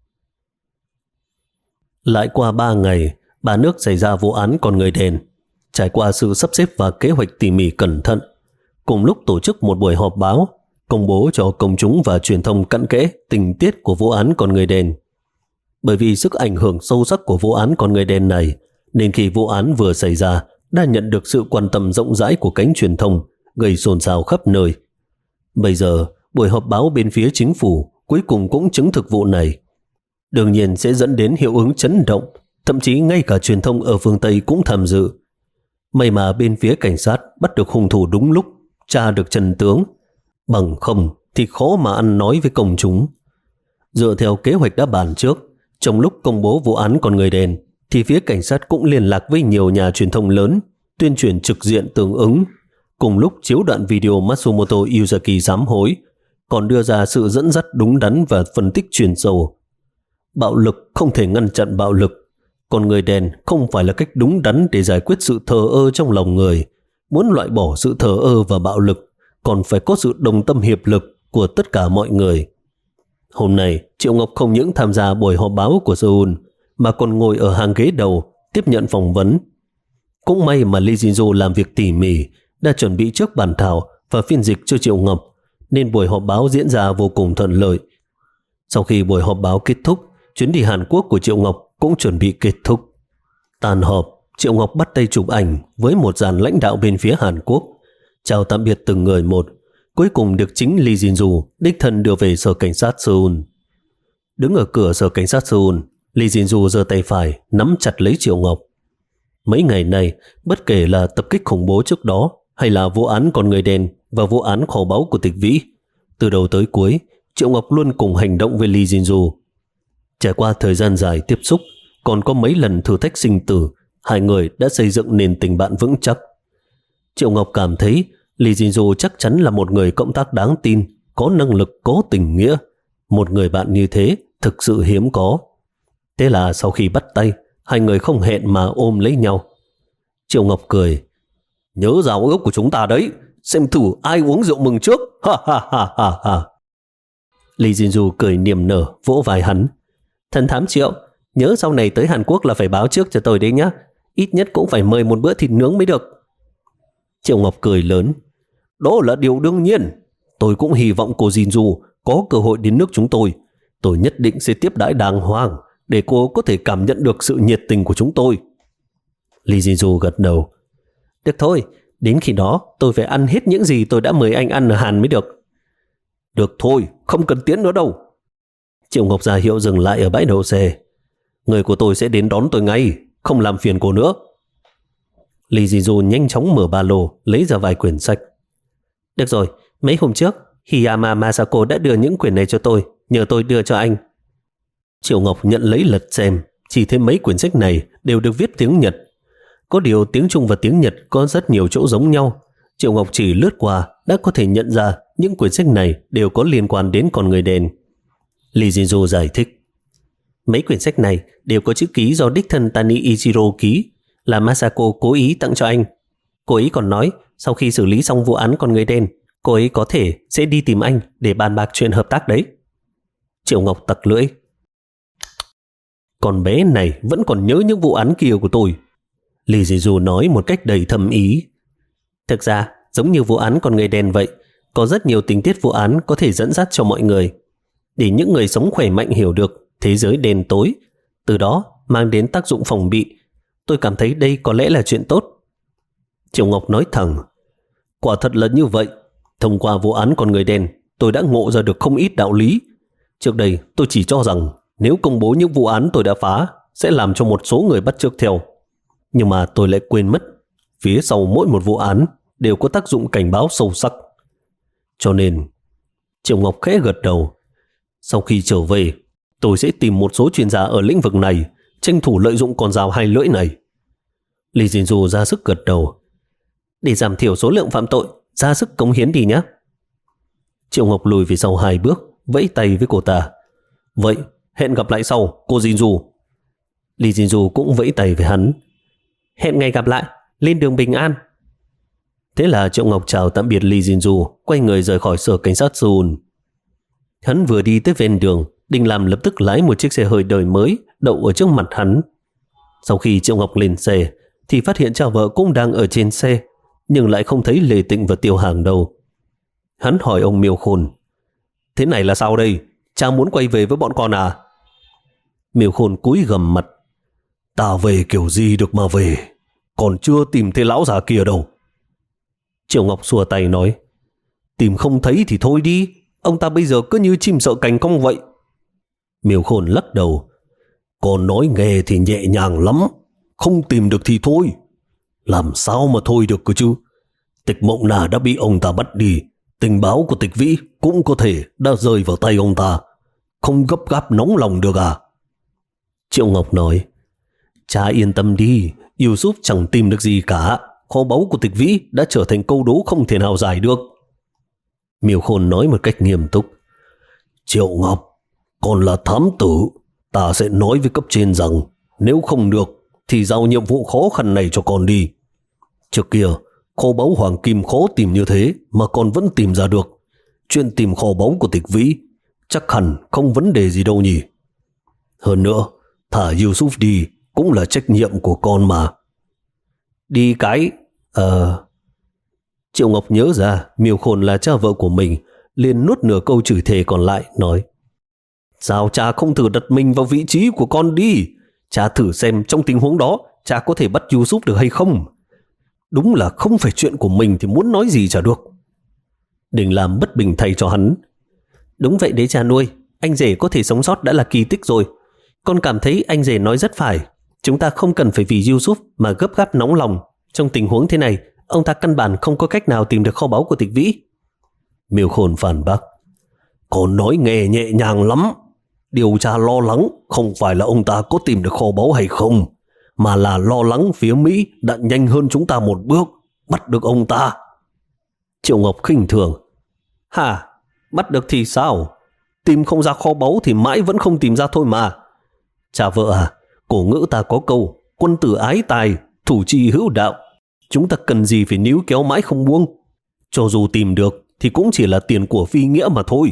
Lại qua ba ngày, ba nước xảy ra vụ án con người đen. Trải qua sự sắp xếp và kế hoạch tỉ mỉ cẩn thận, cùng lúc tổ chức một buổi họp báo, công bố cho công chúng và truyền thông cặn kẽ tình tiết của vụ án con người đen. Bởi vì sức ảnh hưởng sâu sắc của vụ án con người đen này, nên khi vụ án vừa xảy ra đã nhận được sự quan tâm rộng rãi của cánh truyền thông, gây xôn xao khắp nơi. Bây giờ, buổi họp báo bên phía chính phủ cuối cùng cũng chứng thực vụ này. Đương nhiên sẽ dẫn đến hiệu ứng chấn động, thậm chí ngay cả truyền thông ở phương Tây cũng tham dự. May mà bên phía cảnh sát bắt được hung thủ đúng lúc, tra được chân tướng. Bằng không thì khó mà ăn nói với công chúng. Dựa theo kế hoạch đã bàn trước, trong lúc công bố vụ án con người đen, thì phía cảnh sát cũng liên lạc với nhiều nhà truyền thông lớn, tuyên truyền trực diện tương ứng. Cùng lúc chiếu đoạn video Matsumoto Yuzaki sám hối, còn đưa ra sự dẫn dắt đúng đắn và phân tích chuyên sâu. Bạo lực không thể ngăn chặn bạo lực. Con người đen không phải là cách đúng đắn để giải quyết sự thờ ơ trong lòng người. Muốn loại bỏ sự thờ ơ và bạo lực, còn phải có sự đồng tâm hiệp lực của tất cả mọi người. Hôm nay, Triệu Ngọc không những tham gia buổi họp báo của Seoul, mà còn ngồi ở hàng ghế đầu tiếp nhận phỏng vấn. Cũng may mà Lee Jinju làm việc tỉ mỉ, đã chuẩn bị trước bản thảo và phiên dịch cho Triệu Ngọc, nên buổi họp báo diễn ra vô cùng thuận lợi. Sau khi buổi họp báo kết thúc, chuyến đi Hàn Quốc của Triệu Ngọc cũng chuẩn bị kết thúc. Tàn họp, Triệu Ngọc bắt tay chụp ảnh với một dàn lãnh đạo bên phía Hàn Quốc, chào tạm biệt từng người một. Cuối cùng được chính Lee Jinju đích thân đưa về sở cảnh sát Seoul. Đứng ở cửa sở cảnh sát Seoul, Lee Jinju giơ tay phải nắm chặt lấy Triệu Ngọc. Mấy ngày này, bất kể là tập kích khủng bố trước đó hay là vụ án con người đen và vụ án kho báu của Tịch Vĩ, từ đầu tới cuối, Triệu Ngọc luôn cùng hành động với Lee Jinju. Trải qua thời gian dài tiếp xúc, còn có mấy lần thử thách sinh tử, hai người đã xây dựng nền tình bạn vững chắc. Triệu Ngọc cảm thấy Lee Jinju chắc chắn là một người cộng tác đáng tin, có năng lực, có tình nghĩa. Một người bạn như thế thực sự hiếm có. Thế là sau khi bắt tay, hai người không hẹn mà ôm lấy nhau. Triệu Ngọc cười. Nhớ giao ước của chúng ta đấy, xem thử ai uống rượu mừng trước. Ha ha ha ha ha. Lee Jinju cười niềm nở vỗ vai hắn. Thần thám Triệu, nhớ sau này tới Hàn Quốc là phải báo trước cho tôi đấy nhá. Ít nhất cũng phải mời một bữa thịt nướng mới được. Triệu Ngọc cười lớn. Đó là điều đương nhiên. Tôi cũng hy vọng cô Jinju có cơ hội đến nước chúng tôi. Tôi nhất định sẽ tiếp đãi đàng hoàng để cô có thể cảm nhận được sự nhiệt tình của chúng tôi. Lee Jinju gật đầu. Được thôi, đến khi đó tôi phải ăn hết những gì tôi đã mời anh ăn ở Hàn mới được. Được thôi, không cần tiến nữa đâu. Triệu Ngọc ra hiệu dừng lại ở bãi đậu xe. Người của tôi sẽ đến đón tôi ngay, không làm phiền cô nữa. Lee Jinju nhanh chóng mở ba lô, lấy ra vài quyển sách. Được rồi, mấy hôm trước, Hiyama Masako đã đưa những quyển này cho tôi, nhờ tôi đưa cho anh. Triệu Ngọc nhận lấy lật xem, chỉ thấy mấy quyển sách này đều được viết tiếng Nhật. Có điều tiếng Trung và tiếng Nhật có rất nhiều chỗ giống nhau. Triệu Ngọc chỉ lướt qua đã có thể nhận ra những quyển sách này đều có liên quan đến con người đen. Lee Jinju giải thích. Mấy quyển sách này đều có chữ ký do đích thân Tani Ichiro ký, là Masako cố ý tặng cho anh. Cô ấy còn nói sau khi xử lý xong vụ án con người đen, cô ấy có thể sẽ đi tìm anh để bàn bạc chuyện hợp tác đấy. Triệu Ngọc tặc lưỡi. Con bé này vẫn còn nhớ những vụ án kia của tôi. Lee Jinju nói một cách đầy thâm ý. Thực ra, giống như vụ án con người đen vậy, có rất nhiều tình tiết vụ án có thể dẫn dắt cho mọi người, để những người sống khỏe mạnh hiểu được thế giới đen tối, từ đó mang đến tác dụng phòng bị. Tôi cảm thấy đây có lẽ là chuyện tốt. Triệu Ngọc nói thẳng. Quả thật là như vậy. Thông qua vụ án con người đen, tôi đã ngộ ra được không ít đạo lý. Trước đây tôi chỉ cho rằng nếu công bố những vụ án tôi đã phá sẽ làm cho một số người bắt chước theo. Nhưng mà tôi lại quên mất, phía sau mỗi một vụ án đều có tác dụng cảnh báo sâu sắc. Cho nên, Triệu Ngọc khẽ gật đầu. Sau khi trở về, tôi sẽ tìm một số chuyên gia ở lĩnh vực này, tranh thủ lợi dụng con dao hai lưỡi này. Lý Diên Du ra sức gật đầu. Để giảm thiểu số lượng phạm tội, ra sức cống hiến đi nhé. Triệu Ngọc lùi về sau hai bước, vẫy tay với cô ta. Vậy, hẹn gặp lại sau, cô Diên Du. Lý Diên Du cũng vẫy tay với hắn. Hẹn ngày gặp lại, lên đường bình an. Thế là Triệu Ngọc chào tạm biệt Lý Diên Du, quay người rời khỏi sở cảnh sát Seoul. Hắn vừa đi tới ven đường, Đinh Lam lập tức lái một chiếc xe hơi đời mới đậu ở trước mặt hắn. Sau khi Triệu Ngọc lên xe, thì phát hiện cha vợ cũng đang ở trên xe, nhưng lại không thấy Lê Tịnh và Tiêu Hàng đâu. Hắn hỏi ông Miêu Khôn, thế này là sao đây? Cha muốn quay về với bọn con à? Miêu Khôn cúi gằm mặt. Ta về kiểu gì được mà về, còn chưa tìm thấy lão già kia đâu. Triệu Ngọc xua tay nói, tìm không thấy thì thôi đi, ông ta bây giờ cứ như chim sợ cành cong vậy. Miêu Khôn lắc đầu, còn nói nghe thì nhẹ nhàng lắm, không tìm được thì thôi. Làm sao mà thôi được cơ chứ? Tịch Mộng Na đã bị ông ta bắt đi, tình báo của Tịch Vĩ cũng có thể đã rơi vào tay ông ta, không gấp gáp nóng lòng được à? Triệu Ngọc nói, cha yên tâm đi, Yusuf chẳng tìm được gì cả, kho báu của Tịch Vĩ đã trở thành câu đố không thể nào giải được. Miêu Khôn nói một cách nghiêm túc, Triệu Ngọc, còn là thám tử, ta sẽ nói với cấp trên rằng nếu không được thì giao nhiệm vụ khó khăn này cho con đi. Trước kia, kho báu hoàng kim khó tìm như thế mà con vẫn tìm ra được. Chuyện tìm kho báu của Tịch Vĩ chắc hẳn không vấn đề gì đâu nhỉ. Hơn nữa, thả Yusuf đi cũng là trách nhiệm của con mà. Đi cái... Ờ... Triệu Ngọc nhớ ra Miêu Khôn là cha vợ của mình, liền nuốt nửa câu chửi thề còn lại, nói, sao cha không thử đặt mình vào vị trí của con đi? Cha thử xem trong tình huống đó cha có thể bắt Yusuf được hay không? Đúng là không phải chuyện của mình thì muốn nói gì chả được. Đừng làm bất bình thay cho hắn. Đúng vậy đấy cha nuôi, anh rể có thể sống sót đã là kỳ tích rồi. Con cảm thấy anh rể nói rất phải. Chúng ta không cần phải vì Yusuf mà gấp gáp nóng lòng. Trong tình huống thế này, ông ta căn bản không có cách nào tìm được kho báu của Tịch Vĩ. Miêu Khôn phản bác, con nói nghe nhẹ nhàng lắm. Điều tra lo lắng không phải là ông ta có tìm được kho báu hay không, mà là lo lắng phía Mỹ đã nhanh hơn chúng ta một bước, bắt được ông ta. Triệu Ngọc khinh thường, hả, bắt được thì sao? Tìm không ra kho báu thì mãi vẫn không tìm ra thôi mà. Cha vợ à, cổ ngữ ta có câu, quân tử ái tài, thủ chi hữu đạo. Chúng ta cần gì phải níu kéo mãi không buông? Cho dù tìm được thì cũng chỉ là tiền của phi nghĩa mà thôi.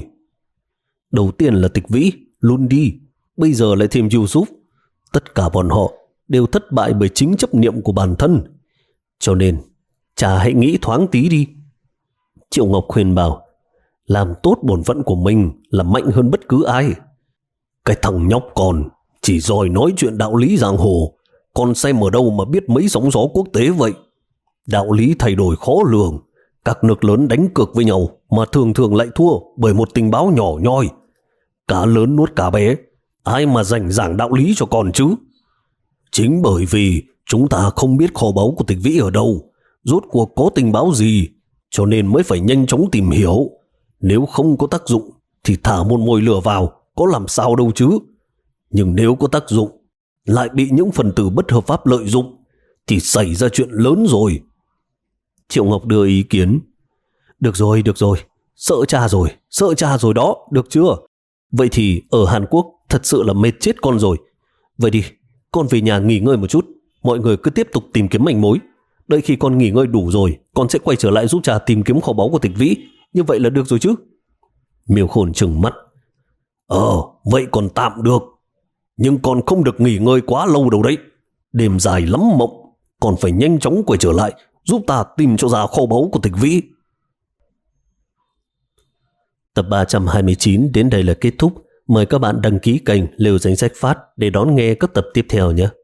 Đầu tiên là Tịch Vĩ, luôn đi, bây giờ lại thêm Yusuf. Tất cả bọn họ đều thất bại bởi chính chấp niệm của bản thân. Cho nên, cha hãy nghĩ thoáng tí đi. Triệu Ngọc khuyên bảo, làm tốt bổn phận của mình là mạnh hơn bất cứ ai. Cái thằng nhóc con chỉ giỏi nói chuyện đạo lý giang hồ, con xem ở đâu mà biết mấy sóng gió quốc tế vậy. Đạo lý thay đổi khó lường, các nước lớn đánh cược với nhau mà thường thường lại thua bởi một tình báo nhỏ nhoi. Cá lớn nuốt cá bé, ai mà rảnh giảng đạo lý cho con chứ? Chính bởi vì chúng ta không biết kho báu của Tịch Vĩ ở đâu, rốt cuộc có tình báo gì, cho nên mới phải nhanh chóng tìm hiểu. Nếu không có tác dụng thì thả một mồi lửa vào, có làm sao đâu chứ. Nhưng nếu có tác dụng, lại bị những phần tử bất hợp pháp lợi dụng, thì xảy ra chuyện lớn rồi. Triệu Ngọc đưa ý kiến, được rồi, được rồi, sợ cha rồi, sợ cha rồi đó, được chưa? Vậy thì ở Hàn Quốc thật sự là mệt chết con rồi. Vậy đi, con về nhà nghỉ ngơi một chút, mọi người cứ tiếp tục tìm kiếm manh mối. Đợi khi con nghỉ ngơi đủ rồi, con sẽ quay trở lại giúp cha tìm kiếm kho báu của Tịch Vĩ. Như vậy là được rồi chứ? Miêu Khôn trừng mắt, Ờ, vậy còn tạm được. Nhưng con không được nghỉ ngơi quá lâu đâu đấy. Đêm dài lắm mộng, còn phải nhanh chóng quay trở lại giúp ta tìm cho ra kho báu của Tịch Vĩ. Tập ba trăm hai mươi chín đến đây là kết thúc. Mời các bạn đăng ký kênh Lều Danh Sách Phát để đón nghe các tập tiếp theo nhé.